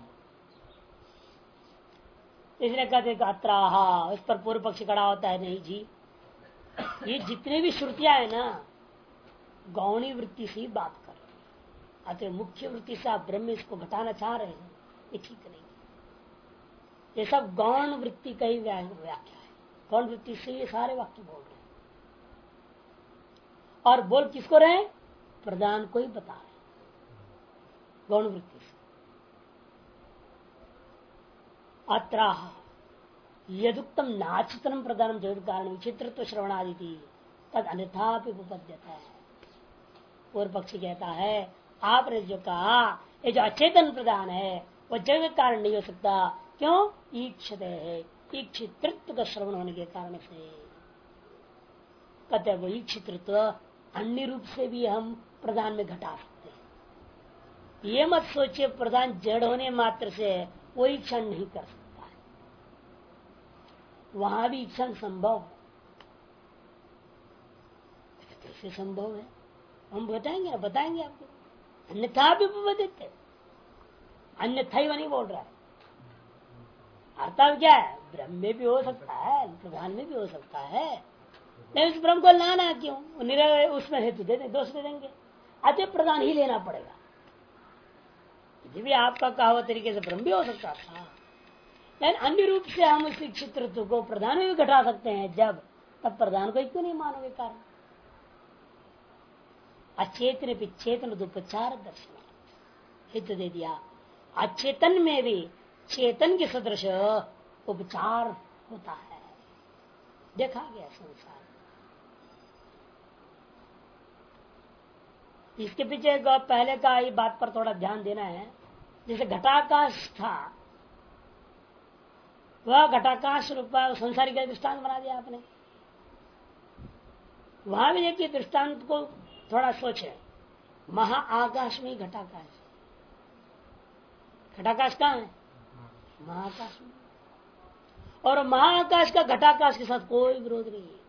इसलिए कहते अत्राहा, इस पर पूर्व पक्ष खड़ा होता है, नहीं जी ये जितने भी श्रुतियां है ना गौणी वृत्ति से ही बात कर रहे हैं, अतः मुख्य वृत्ति से आप ब्रह्म इसको घटाना चाह रहे हैं, ये ठीक नहीं। ये सब गौण वृत्ति का ही व्याख्या है, गौण वृत्ति से ये सारे वाक्य बोल रहे हैं। और बोल किसको रहे? प्रधान को ही बता रहे गौण वृत्ति से। अत्राह यदुक्तम नाचितनम प्रधानम जगत कारण विचित्रत्व श्रवणादि तद अन्यथा उपपद्यता है। पूर्व पक्षी कहता है आपने जो कहा ये जो अचेतन प्रधान है वो जगत कारण नहीं हो सकता। क्यों? ईक्षित है, ईक्षितृत्व का श्रवण होने के कारण से। कहते हैं वो ईक्षितृत्व अन्य रूप से भी हम प्रधान में घटा सकते हैं। ये मत सोचिए प्रधान जड़ होने मात्र से वो ईक्षण नहीं कर सकता, वहां भी ईक्षण संभव है। कैसे संभव है हम बताएंगे आपको। अन्यथा भी उपपद्यते, अन्यथा ही नहीं बोल रहा है। अर्थात क्या है? ब्रह्म में भी हो सकता है, प्रधान में भी हो सकता है, लेकिन उस ब्रह्म को लाना क्यों? उसमें हेतु दे दें, दोष दे देंगे, अतः प्रधान ही लेना पड़ेगा। यदि भी आपका कहा हुआ तरीके से ब्रह्म भी हो सकता था, लेकिन अन्य रूप से हम उस क्षेत्र को प्रधान में भी घटा सकते हैं। जब तब प्रधान को क्यों नहीं मानोगे? कारण अचेतन भी चेतन उपचार दर्शन हेतु दे दिया। अचेतन में भी चेतन के सदृश उपचार होता है, देखा गया संसार। इसके पीछे पहले का ये बात पर थोड़ा ध्यान देना है। जैसे घटाकाश था, वह घटाकाश रूपा संसारी का दृष्टांत बना दिया आपने। वहां भी देखिए दृष्टांत को थोड़ा सोचे, महाआकाश में ही घटाकाश, घटाकाश कहाँ है? महाकाश में। और महाकाश का घटाकाश के साथ कोई विरोध नहीं है।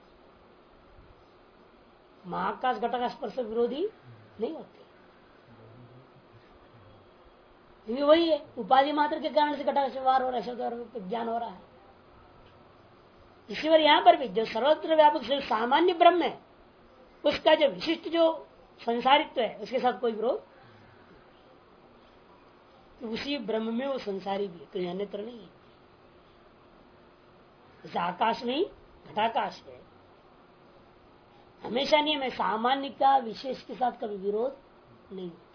महाकाश घटाकाश पर से विरोधी नहीं होते, क्योंकि वही है उपाधि मात्र के कारण से घटाकाश व्यवहार हो रहा है, शब्द ज्ञान हो रहा है। इसी बार यहाँ पर भी जो सर्वत्र व्यापक से सामान्य ब्रह्म है, उसका जो विशिष्ट जो संसारित्व है उसके साथ कोई विरोध, तो उसी ब्रह्म में वो संसारी भी कहीं अन्यत्र नहीं है। जैसे आकाश नहीं घटाकाश है, हमेशा नहीं है। सामान्य का विशेष के साथ कभी विरोध नहीं होता,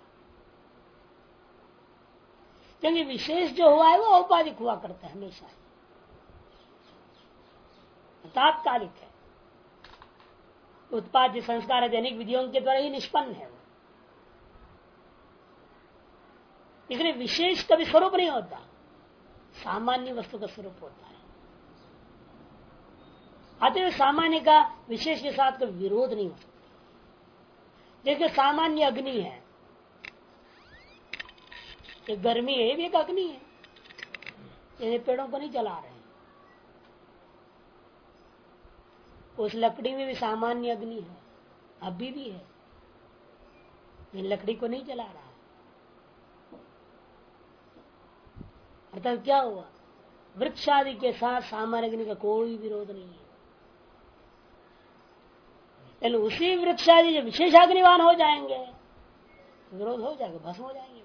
क्योंकि विशेष जो हुआ है वो औपाधिक हुआ करता है, हमेशा तात्कालिक है। उत्पाद्य संस्कार दैनिक विधियों के द्वारा ही निष्पन्न है। इसलिए विशेष कभी स्वरूप नहीं होता, सामान्य वस्तु का स्वरूप होता है। अतः सामान्य का विशेष के साथ कोई विरोध नहीं हो सकता। देखिए सामान्य अग्नि है, ये गर्मी है, ये भी एक अग्नि है, ये पेड़ों को नहीं जला रहे हैं। उस लकड़ी में भी सामान्य अग्नि है, अभी भी है, ये लकड़ी को नहीं जला रहा है। अर्थात क्या हुआ, वृक्ष आदि के साथ सामान्य अग्नि का कोई विरोध नहीं है। लेकिन उसी वृक्ष आदि जो विशेष अग्निवान हो जाएंगे, विरोध हो जाएगा, भस्म हो जाएंगे।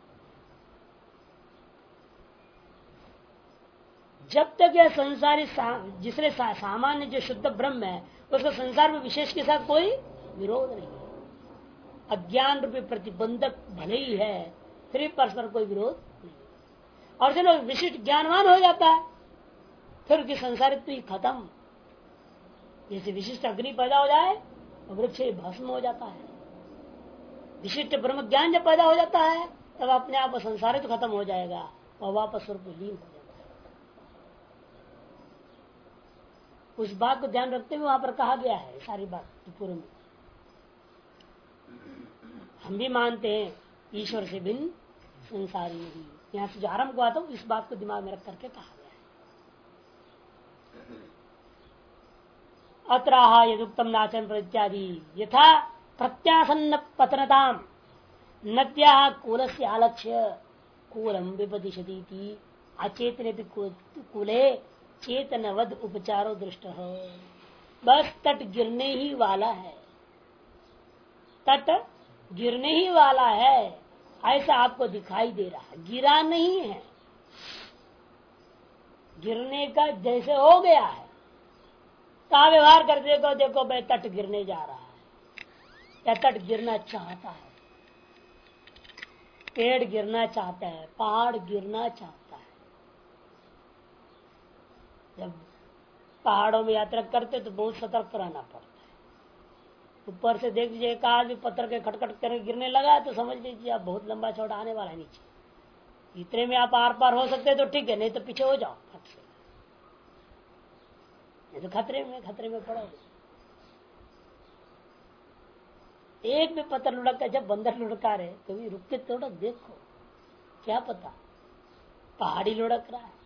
जब तक यह संसारी जिसने सामान्य जो शुद्ध ब्रह्म है उसको संसार में विशेष के साथ कोई विरोध नहीं है। अज्ञान रूपी प्रतिबंधक भले ही है, फिर भी परस्पर कोई विरोध नहीं। और जब विशिष्ट ज्ञानवान हो जाता है फिर उसकी संसारित्व ही खत्म। जैसे विशिष्ट अग्नि पैदा हो जाए तो वृक्ष भस्म हो जाता है। विशिष्ट ब्रह्म ज्ञान जब पैदा हो जाता है तब अपने आप संसारित्व खत्म हो जाएगा और वापस स्वरूप लीन हो जाएगा। उस बात को ध्यान रखते हुए वहां पर कहा गया है सारी बात पूर्व में। हम भी मानते हैं ईश्वर से भिन्न संसारी नहीं। यहाँ से जो आरंभ हुआ था इस बात को दिमाग में रख करके कहा गया है। अत्राह यदुक्तम नाचन इत्यादि यथा प्रत्यासन्न पतनताम नद्या कूल से आलक्ष्य कूलम विपदिशती अचेतने कूले चेतनवद उपचारो दृष्ट हो। बस तट गिरने ही वाला है, तट गिरने ही वाला है ऐसा आपको दिखाई दे रहा है, गिरा नहीं है। गिरने का जैसे हो गया है का व्यवहार कर देखो, देखो भाई तट गिरने जा रहा है या तट गिरना चाहता है, पेड़ गिरना चाहता है, पहाड़ गिरना चाहता है। जब पहाड़ों में यात्रा करते तो बहुत सतर्क रहना पड़ता है। ऊपर से देख लीजिए एक आदमी पत्थर के खटखट करके गिरने लगा तो समझ लीजिए आप बहुत लंबा चौड़ा आने वाला है नीचे। इतने में आप आर पार हो सकते तो ठीक है, नहीं तो पीछे हो जाओ फट से, नहीं तो खतरे में पड़ो। एक भी पत्थर लुढ़क जब बंदर लुढ़का रहे तो भी रुक के थोड़ा देखो, क्या पता पहाड़ी लुढ़क रहा है।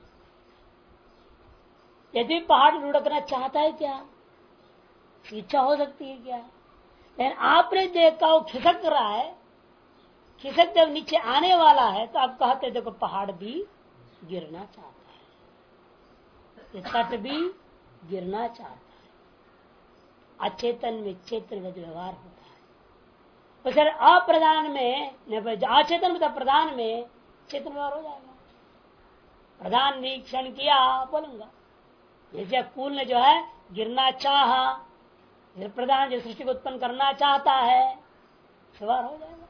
यदि पहाड़ लुढ़कना चाहता है क्या, इच्छा हो सकती है क्या, लेकिन आपने देखा वो खिसक रहा है, खिसक जब नीचे आने वाला है तो आप कहते देखो पहाड़ भी गिरना चाहता है, ये तट भी गिरना चाहता है। अचेतन में चेतन का जो व्यवहार होता है तो सर अप्रधान में अचेतन में प्रधान में चेतन व्यवहार हो जाएगा। प्रधान निरीक्षण किया बोलूंगा, जैसे कूल ने जो है गिरना चाहा, प्रधान जो सृष्टि को उत्पन्न करना चाहता है सवार हो जाएगा।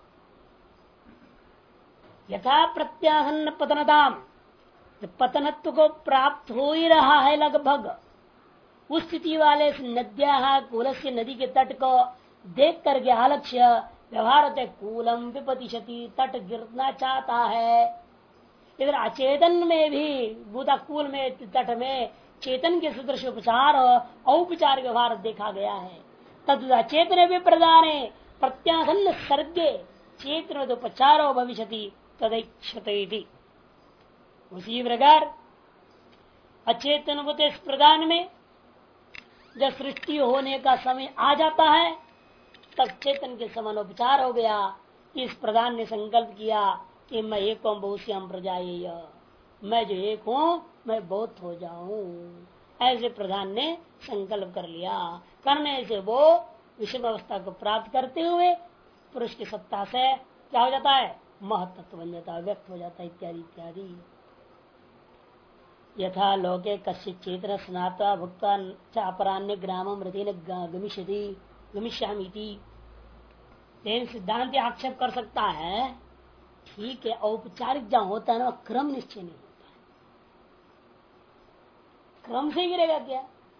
यथा प्रत्याहन्न पतनदाम, पतनत्व को प्राप्त हो ही रहा है लगभग, उस स्थिति वाले नद्या कूल से नदी के तट को देख करके आलक्ष्य व्यवहार होते कूलम विपतिशति, तट गिरना चाहता है। इधर अचेतन में भी भूताकूल में तट में चेतन के सदृश उपचार औपचार व्यवहार देखा गया है। तद अचेतन भी प्रदान प्रत्यासन्न सर्गे चेतन उपचारो भविष्यति तदैक्षते। उसी प्रकार अचेतन होते इस प्रदान में जब सृष्टि होने का समय आ जाता है तब चेतन के समान उपचार हो गया। इस प्रधान ने संकल्प किया कि मैं एक हूँ बहुश्याम प्रजाएय, मैं जो एक हूँ मैं बहुत हो जाऊं, ऐसे प्रधान ने संकल्प कर लिया। करने से वो विषम अवस्था को प्राप्त करते हुए पुरुष की सत्ता से क्या हो जाता है, महत्त्व बन जाता है, व्यक्त हो जाता है इत्यादि इत्यादि। यथा लोके कश्चित चेतन स्नात्वा भुक्त्वा अपराह्ने ग्रामम रतेन गमिष्यामीति। लेकिन सिद्धांत आक्षेप कर सकता है ठीक है, औपचारिक जहां होता है ना क्रम निश्चय नहीं होता है, क्रम से गिरेगा क्या।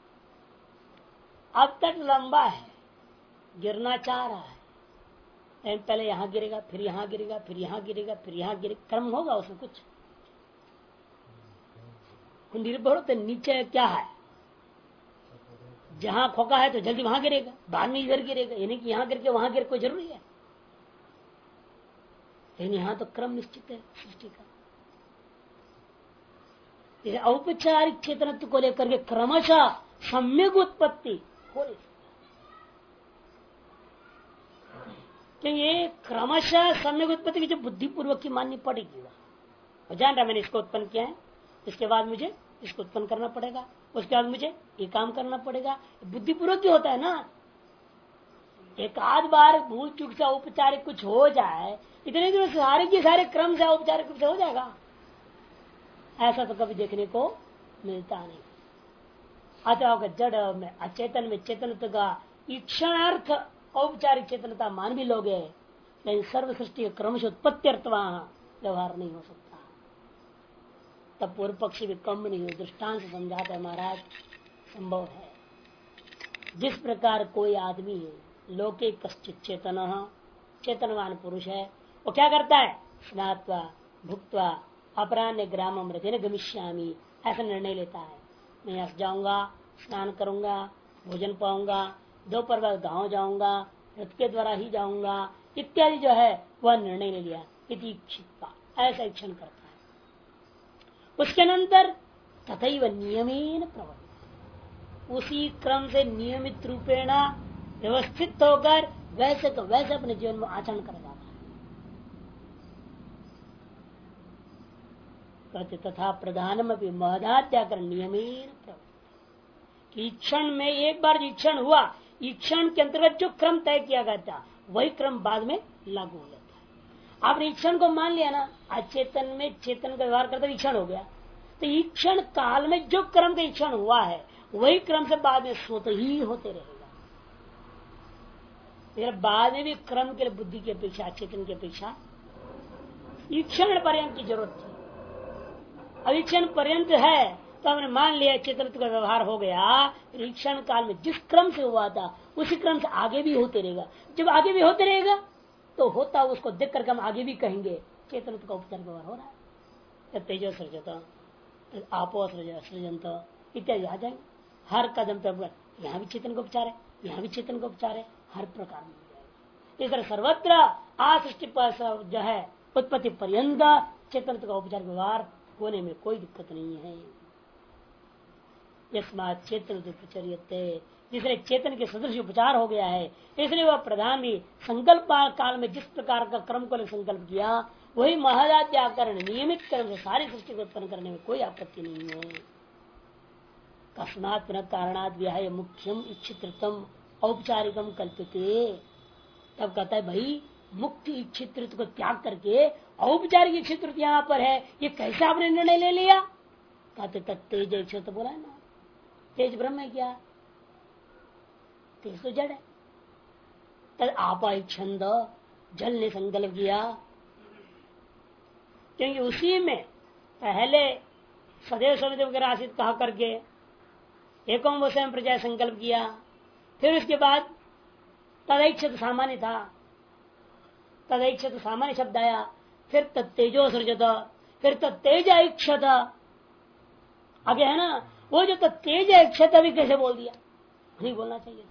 अब तक लंबा है, गिरना चाह रहा है, लेकिन पहले यहां गिरेगा फिर यहां गिरेगा फिर यहां गिरेगा फिर यहां गिरेगा, क्रम होगा उसमें कुछ निर्भर होते। नीचे क्या है, जहां खोका है तो जल्दी वहां गिरेगा, बाद में इधर गिरेगा, यानी कि यहां गिर के वहां गिर कोई जरूरी है। लेकिन यहां तो क्रम निश्चित है सृष्टि का। औपचारिक चेतनत्व को लेकर के क्रमशः सम्यक उत्पत्ति हो नहीं सकता, क्योंकि ये क्रमशः सम्यक उत्पत्ति की जो बुद्धिपूर्वक की माननी पड़ेगी। वह जान रहा मैंने इसको उत्पन्न किया है, इसके बाद मुझे इसको उत्पन्न करना पड़ेगा, उसके बाद मुझे ये काम करना पड़ेगा, बुद्धिपूर्वक ही होता है ना। एक आध बार भूल चूक से औपचारिक कुछ हो जाए, इतने दिन सारे के सारे क्रम से औपचारिक रूप से हो जाएगा, ऐसा तो कभी देखने को मिलता नहीं। अतः जड़ में अचेतन में चेतनत्व का ईक्षणार्थ औपचारिक चेतनता मान भी लोगे, लेकिन सर्व सृष्टि क्रमश उत्पत्ति अर्थ वहां व्यवहार नहीं हो सकता। तब पूर्व पक्षी भी कम नहीं हो, दृष्टांत से समझाता है महाराज संभव है। जिस प्रकार कोई आदमी है लोके कश्चित चेतन, चेतनवान पुरुष है, वो क्या करता है, स्नात्वा भुक्त्वा अपराह्न ग्रामम रतेन गमिष्यामि, ऐसा निर्णय लेता है। मैं यहाँ जाऊंगा, स्नान करूंगा, भोजन पाऊंगा, दोपहर बाद गाँव जाऊंगा, रथ के द्वारा ही जाऊंगा, इत्यादि जो है वह निर्णय ले लिया। इच्छिता ऐसा इच्छन करता है। उसके अनंतर तथैव नियमेन प्रवर्तते, उसी क्रम से नियमित रूपेण व्यवस्थित होकर वैसे तो वैसे अपने जीवन में आचरण कर जाता है। तथा प्रधानम भी महदात्याकर नियमेन प्रवर्तते, क्षण में एक बार जो क्षण हुआ, क्षण के अंतर्गत जो क्रम तय किया गया था वही क्रम बाद में लागू हो जाता है। आपने क्षण को मान लिया ना, अचेतन में चेतन का व्यवहार करते क्षण हो गया, तो क्षण काल में जो क्रम का क्षण हुआ है वही क्रम से बाद में स्वतः ही होते रहेगा। लेकिन बाद में भी क्रम के लिए बुद्धि की अपेक्षा, चेतन की अपेक्षा क्षण पर्यंत की जरूरत थी। अब क्षण पर्यंत है तो हमने मान लिया चेतन का व्यवहार हो गया, क्षण काल में जिस क्रम से हुआ था उसी क्रम से आगे भी होते रहेगा। जब आगे भी होते रहेगा तो होता उसको देख करके हम आगे भी कहेंगे चेतन का उपचार व्यवहार हो रहा है। तेजो सृजता, आपो सृजंत इत्यादि आ जाएंगे। हर कदम पर यहाँ भी चेतन का उपचार है, यहाँ भी चेतन का उपचार है, हर प्रकार में हो जाएगा। इस तरह सर्वत्र आसृष्टि पर जो है उत्पत्ति पर्यंत चेतन का उपचार व्यवहार होने में कोई दिक्कत नहीं है। यस्मात् चेतन उपचर्यते, जिसने चेतन के सदृश उपचार हो गया है, इसलिए वह प्रधान भी संकल्प काल में जिस प्रकार का क्रम को संकल्प किया वही महदात्याकरण नियमित क्रम से सारी सृष्टि को उत्पन्न करने में कोई आपत्ति नहीं है। कस्मात् पुनः कारणात् विहाय मुख्यम इच्छितृतम औपचारिकम कल्पिते, तब कहता है भाई मुख्य इच्छितृत्व को त्याग करके औपचारिक इच्छितृत्व यहाँ पर है, ये कैसे आपने निर्णय ले लिया। कहते तेज इच्छित बोला है ना, तेज ब्रह्म है क्या, तेज तो जड़ है। तद आपा छंद जल ने संकल्प किया, क्योंकि उसी में पहले सदैव समिति वगैरह आसित कहा करके एकों वो स्वयं प्रजा संकल्प किया, फिर उसके बाद तदैक्षत सामान्य था, तदैक्षत सामान्य शब्द आया, फिर तत्तेजो सृजत, फिर तत्तेज इक्षत आगे है ना। वो जो तत्तेज इक्षत अभी कैसे बोल दिया, नहीं बोलना चाहिए।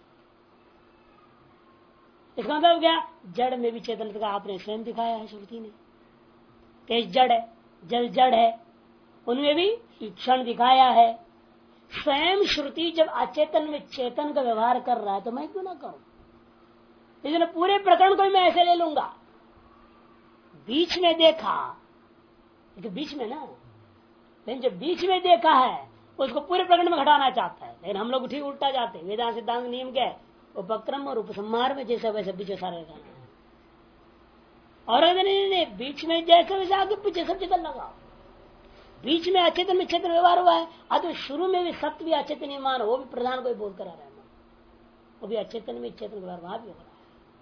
इसका मतलब क्या, जड़ में भी चेतन का आपने स्वयं दिखाया है श्रुति ने। तेज जड़ है, जल जड़ है, उनमें भी क्षण दिखाया है। स्वयं श्रुति जब अचेतन में चेतन का व्यवहार कर रहा है तो मैं क्यों ना करूं। इसलिए पूरे प्रकरण को मैं ऐसे ले लूंगा। बीच में देखा तो बीच में ना, लेकिन जब बीच में देखा है उसको पूरे प्रकरण में घटाना चाहता है, लेकिन हम लोग ठीक उल्टा जाते हैं। वेदांत सिद्धांत नियम क्या है, उपक्रम और उपसंहार में जैसा वैसे पीछे सारे लगाना है, और अगर नहीं बीच में जैसे वैसे आगे पीछे सब जगह लगाओ। बीच में अचेतन में चेतन व्यवहार हुआ है, तो शुरू में भी सत्य भी अचेतन मान, वो भी प्रधान को बोल कर आ रहा है, वो भी अचेतन में चेतन व्यवहार वहां भी हो रहा है।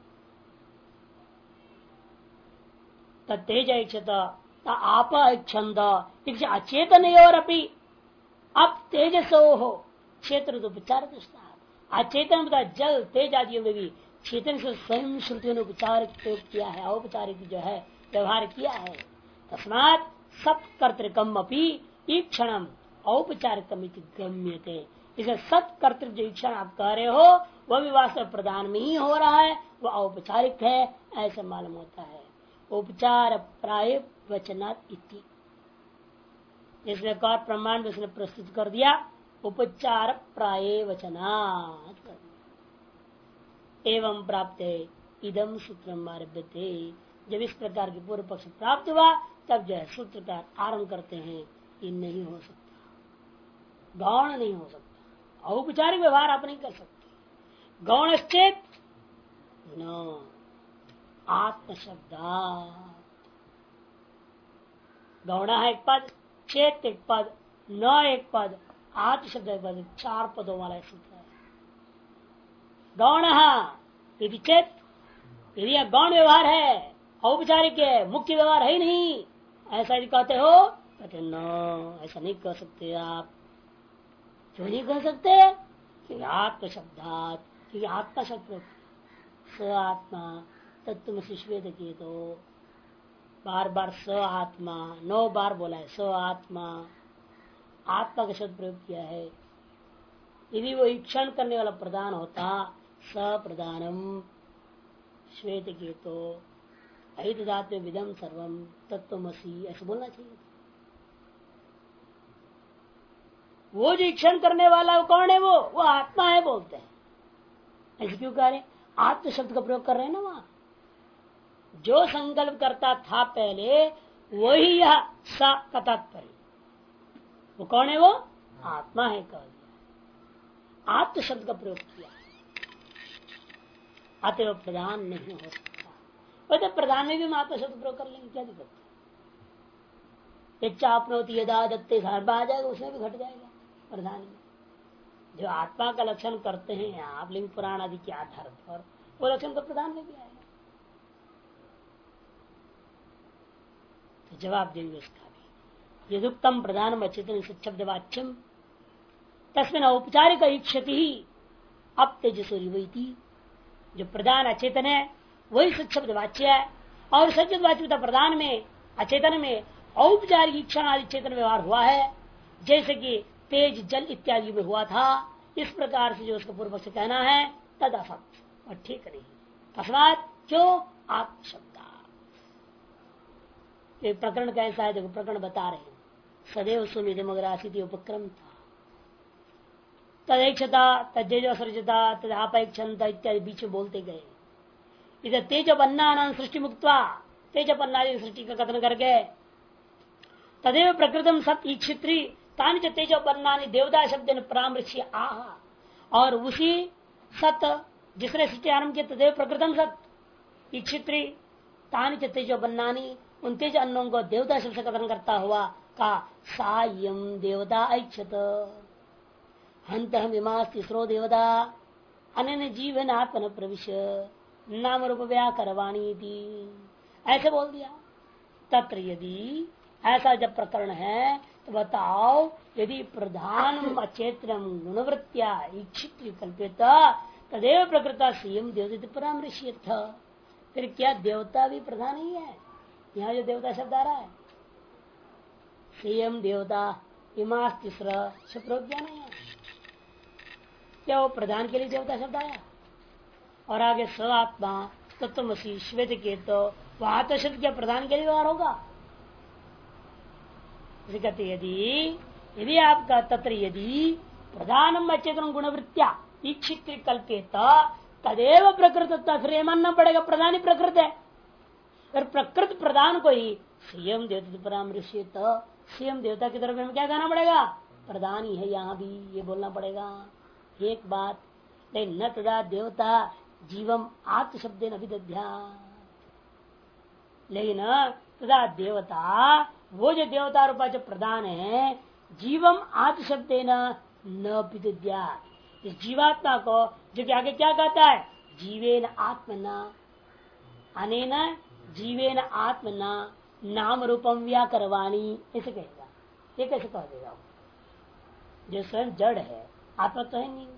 तेज इच्छत आप छंद अचेतन और अपनी अब तेजसो हो क्षेत्र तो उपचार अचेतन बता जल तेज आदि में भी चेतन से स्वयं श्रुतियों ने उपचार किया है, औपचारिक जो है व्यवहार किया है। तस्मात् सब कर्तृकम अपनी क्षणम औपचारिकम गम्यते, इसे सत्कर्तृत्व जो इच्छा आप कह रहे हो वह भी वास्तव प्रधान में ही हो रहा है, वह औपचारिक है ऐसे मालूम होता है। उपचार प्राय वचनात् इति, इसने एक और प्रमाण में उसने प्रस्तुत कर दिया, उपचार प्राय वचनात् एवं प्राप्त इदम सूत्रम आरभ्यते। जब इस प्रकार की पूर्व पक्ष प्राप्त हुआ तब जो है सूत्र का आरंभ करते हैं। ये नहीं हो सकता, गौण नहीं हो सकता, औपचारिक व्यवहार आप नहीं कर सकते। गौणश्चेत न आत्मशब्दा, गौण है एक पद, चेत एक पद, न एक पद, आत्मशब्द एक पद, 4 पदों वाला सूत्र है। गौण यदि चेत, यदि यह गौण व्यवहार है, औपचारिक है, मुख्य व्यवहार है ही नहीं, ऐसा यदि कहते हो, कहते न ऐसा नहीं कह सकते आप। क्यों नहीं कह सकते? क्योंकि आत्म शब्दात, क्योंकि आत्मा शब्द स आत्मा तत्व श्वेत किए तो बार बार स आत्मा 9 बार बोला है, स आत्मा, आत्मा का शब्द प्रयोग किया है। यदि वो ईक्षण करने वाला प्रदान होता स प्रदानम श्वेत के तो अहित विदम सर्वम तत्वमसी ऐसा बोलना चाहिए। वो जो ईक्षण करने वाला वो कौन है? वो आत्मा है बोलते हैं। ऐसे क्यों कह रहे? आत्म शब्द का प्रयोग कर रहे हैं ना। वहां जो संकल्प करता था पहले वही यह सा का तात्पर्य, वो कौन है? वो आत्मा है कह दिया, आत्म शब्द का प्रयोग किया, अतः प्रधान नहीं हो सकता। वैसे प्रधान में भी हम आत्म शब्द प्रयोग कर लेंगे, क्या दिक्कत है? इच्छा आपनोति यदा दत्ते हर आ जाएगा, उसमें भी घट जाएगा प्रधान में। जो आत्मा का लक्षण करते हैं आप लिंग पुराण आदि के आधार पर, वो लक्षण तो प्रधान में भी आएगा। तो जवाब देंगे इसका भी, यदुक्तम प्रधान अचेतन शब्द वाच्यम तस्मिन औपचारिक इच्छति ही अब तेजस्वी वही थी। जो प्रधान अचेतन है वही सच्छब्द वाच्य है, और सच्छब्द वाच्यता प्रधान में अचेतन में औपचारिक इच्छा आदि चेतन व्यवहार हुआ है, जैसे कि तेज जल इत्यादि में हुआ था। इस प्रकार से जो उसका पूर्व पक्ष कहना है तद असत और ठीक नहीं। तस्मात् क्यों आत्मशब्द प्रकरण कैसा है? देखो प्रकरण बता रहे हैं। सदैव सुमिदम अग्रासित उपक्रम था, तदेक्षता तजेज असृजता तद आपेक्षता इत्यादि बीच में बोलते गए। इधर तेजपन्ना सृष्टि मुक्तवा, तेजपन्ना सृष्टि का कथन करके तदेव प्रकृतम सत इच्छित्री तानि च तेजपन्ना देवता शब्द परामृश्य आह, और उसी सत जिसने सृष्टि आरंभ किया तदेव प्रकृतम सत इच्छित्री तानि च तेजपन्नानि, उन तेज अन्नों को देवता शब्द से कथन करता हुआ का सायम देवता ऐक्षत हंत हम इमास तीसरो देवता अनन्य जीवन आत्मन प्रविश नाम रूप व्याकरवाणी थी, ऐसे बोल दिया। तत्र यदि ऐसा जब प्रकरण है तो बताओ, यदि प्रधान अचेतन गुणवृत्तिया इच्छित कल्पित तदेव प्रकृता सीएम देवता परामृश्यथ, फिर क्या देवता भी प्रधान ही है? यहाँ जो देवता शब्द आ रहा है सीएम देवता इमास तीसरा शब्द क्या नहीं है? क्या वो प्रधान के लिए देवता शब्द आया? और आगे स आत्मा तत्वमसी श्वेत के तो वह आत्मा शब्द क्या प्रधान के लिए व्यवहार होगा? कहते यदि आपका तत्र यदि प्रधानम अचेतन गुणवृत्तिया इच्छित कल्पित तदेव प्रकृत, फिर मानना पड़ेगा प्रधान ही प्रकृत है। फिर प्रकृत प्रधान को ही सीएम देवता परामृश्यत, सीएम देवता की तरफ में क्या कहना पड़ेगा? प्रधान ही है, यहाँ भी ये बोलना पड़ेगा। एक बात, लेकिन न तदा देवता जीवम आत्म शब्द अभिदध्या, लेकिन तदा देवता वो जो देवता रूपा जो प्रधान है जीवम आत्म शब्द न विद्या, इस जीवात्मा को जो कि आगे क्या कहता है? जीवेन आत्मना अनेन जीवेन आत्मना नाम रूपम व्याकरवाणी, ऐसे कहेगा। ये कैसे कह देगा? जो स्वयं जड़ है, आत्मा तो है नहीं।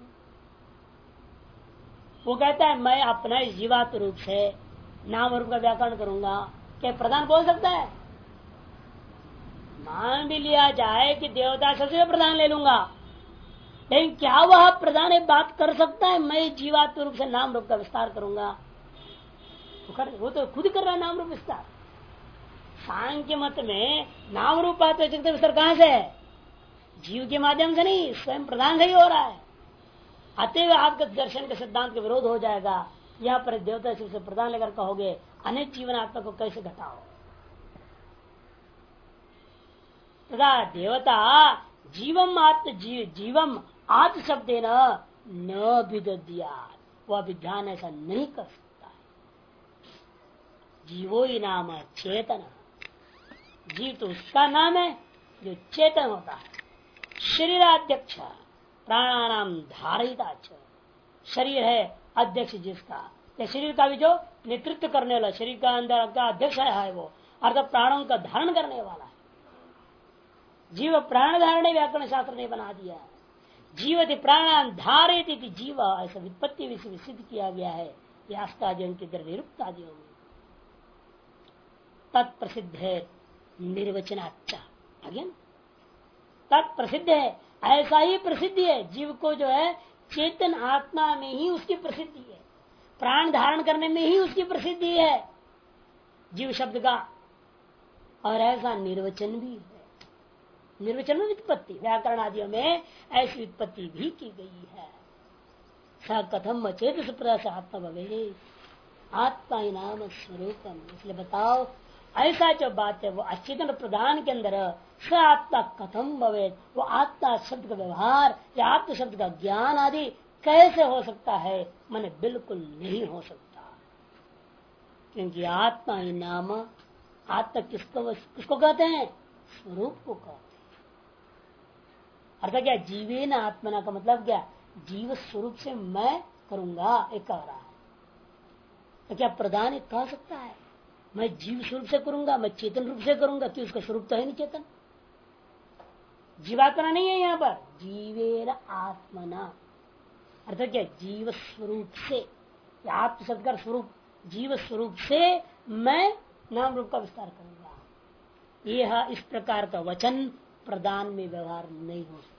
वो कहता है मैं अपना जीवात्म रूप से नाम रूप का व्याकरण करूंगा, क्या प्रधान बोल सकता है? मान भी लिया जाए कि देवता सबसे प्रधान ले लूंगा, लेकिन क्या वह प्रधान एक बात कर सकता है मैं जीवात्म रूप से नाम रूप का विस्तार करूंगा? वो तो खुद कर रहा है नाम रूप विस्तार। सांख्य मत में नाम रूप विस्तार कहां से है? जीव के माध्यम से नहीं, स्वयं प्रधान से ही हो रहा है। अतएव आपके दर्शन के सिद्धांत का विरोध हो जाएगा। यहाँ पर देवता शिव से प्रधान लेकर कहोगे अनेक जीवनात्मा को कैसे घटाओ? तथा देवता जीवम आत्म शब्द न विद्या, वह विज्ञान ऐसा नहीं कर सकता है। जीवो ही नाम है चेतन। जीव तो उसका नाम है जो चेतन होता है। शरीराध्यक्ष प्राणानाम धारिता, शरीर है अध्यक्ष जिसका, या शरीर का भी जो नेतृत्व करने वाला, शरीर का अंदर का अध्यक्ष है वो, अर्थात प्राणों का धारण करने वाला है। जीव प्राण धारण व्याकरण शास्त्र ने बना दिया है। जीवति प्राणान धारित जीव, ऐसा विपत्ति विषय सिद्ध किया गया है यास्तादियों के इधर निरुक्त आदियों में। तत्प्रसिद्ध है निर्वचनाचा, तत्प्रसिद्ध है, ऐसा ही प्रसिद्धि है जीव को जो है चेतन आत्मा में ही उसकी प्रसिद्धि है, प्राण धारण करने में ही उसकी प्रसिद्धि है जीव शब्द का। और ऐसा निर्वचन भी है, निर्वचन में व्युत्पत्ति व्याकरण आदियों में ऐसी व्युत्पत्ति भी की गई है। स कथम चेत प्रदर्श आत्मा भवे, आत्मा ही नाम स्वरूपम। इसलिए बताओ ऐसा जो बात है वो अचेतन प्रधान के अंदर स आत्मा कथम भवे, वो आत्मा शब्द का व्यवहार या आत्म शब्द का ज्ञान आदि कैसे हो सकता है? माने बिल्कुल नहीं हो सकता, क्योंकि आत्मा ही नाम, आत्मा किसको कहते हैं? स्वरूप को कहते हैं। अर्थात क्या जीवे न आत्मना का मतलब क्या? जीव स्वरूप से मैं करूंगा एक कह रहा है। तो क्या प्रधान एक कह सकता है मैं जीव स्वरूप से करूंगा, मैं चेतन रूप से करूंगा? कि उसका स्वरूप तो है नहीं चेतन, जीवात्मा नहीं है। यहाँ पर जीवेन आत्मना अर्थात क्या? जीव स्वरूप से, आत्म शब्द का स्वरूप जीव स्वरूप से मैं नाम रूप का विस्तार करूंगा। यह इस प्रकार का वचन प्रदान में व्यवहार नहीं हो सकता।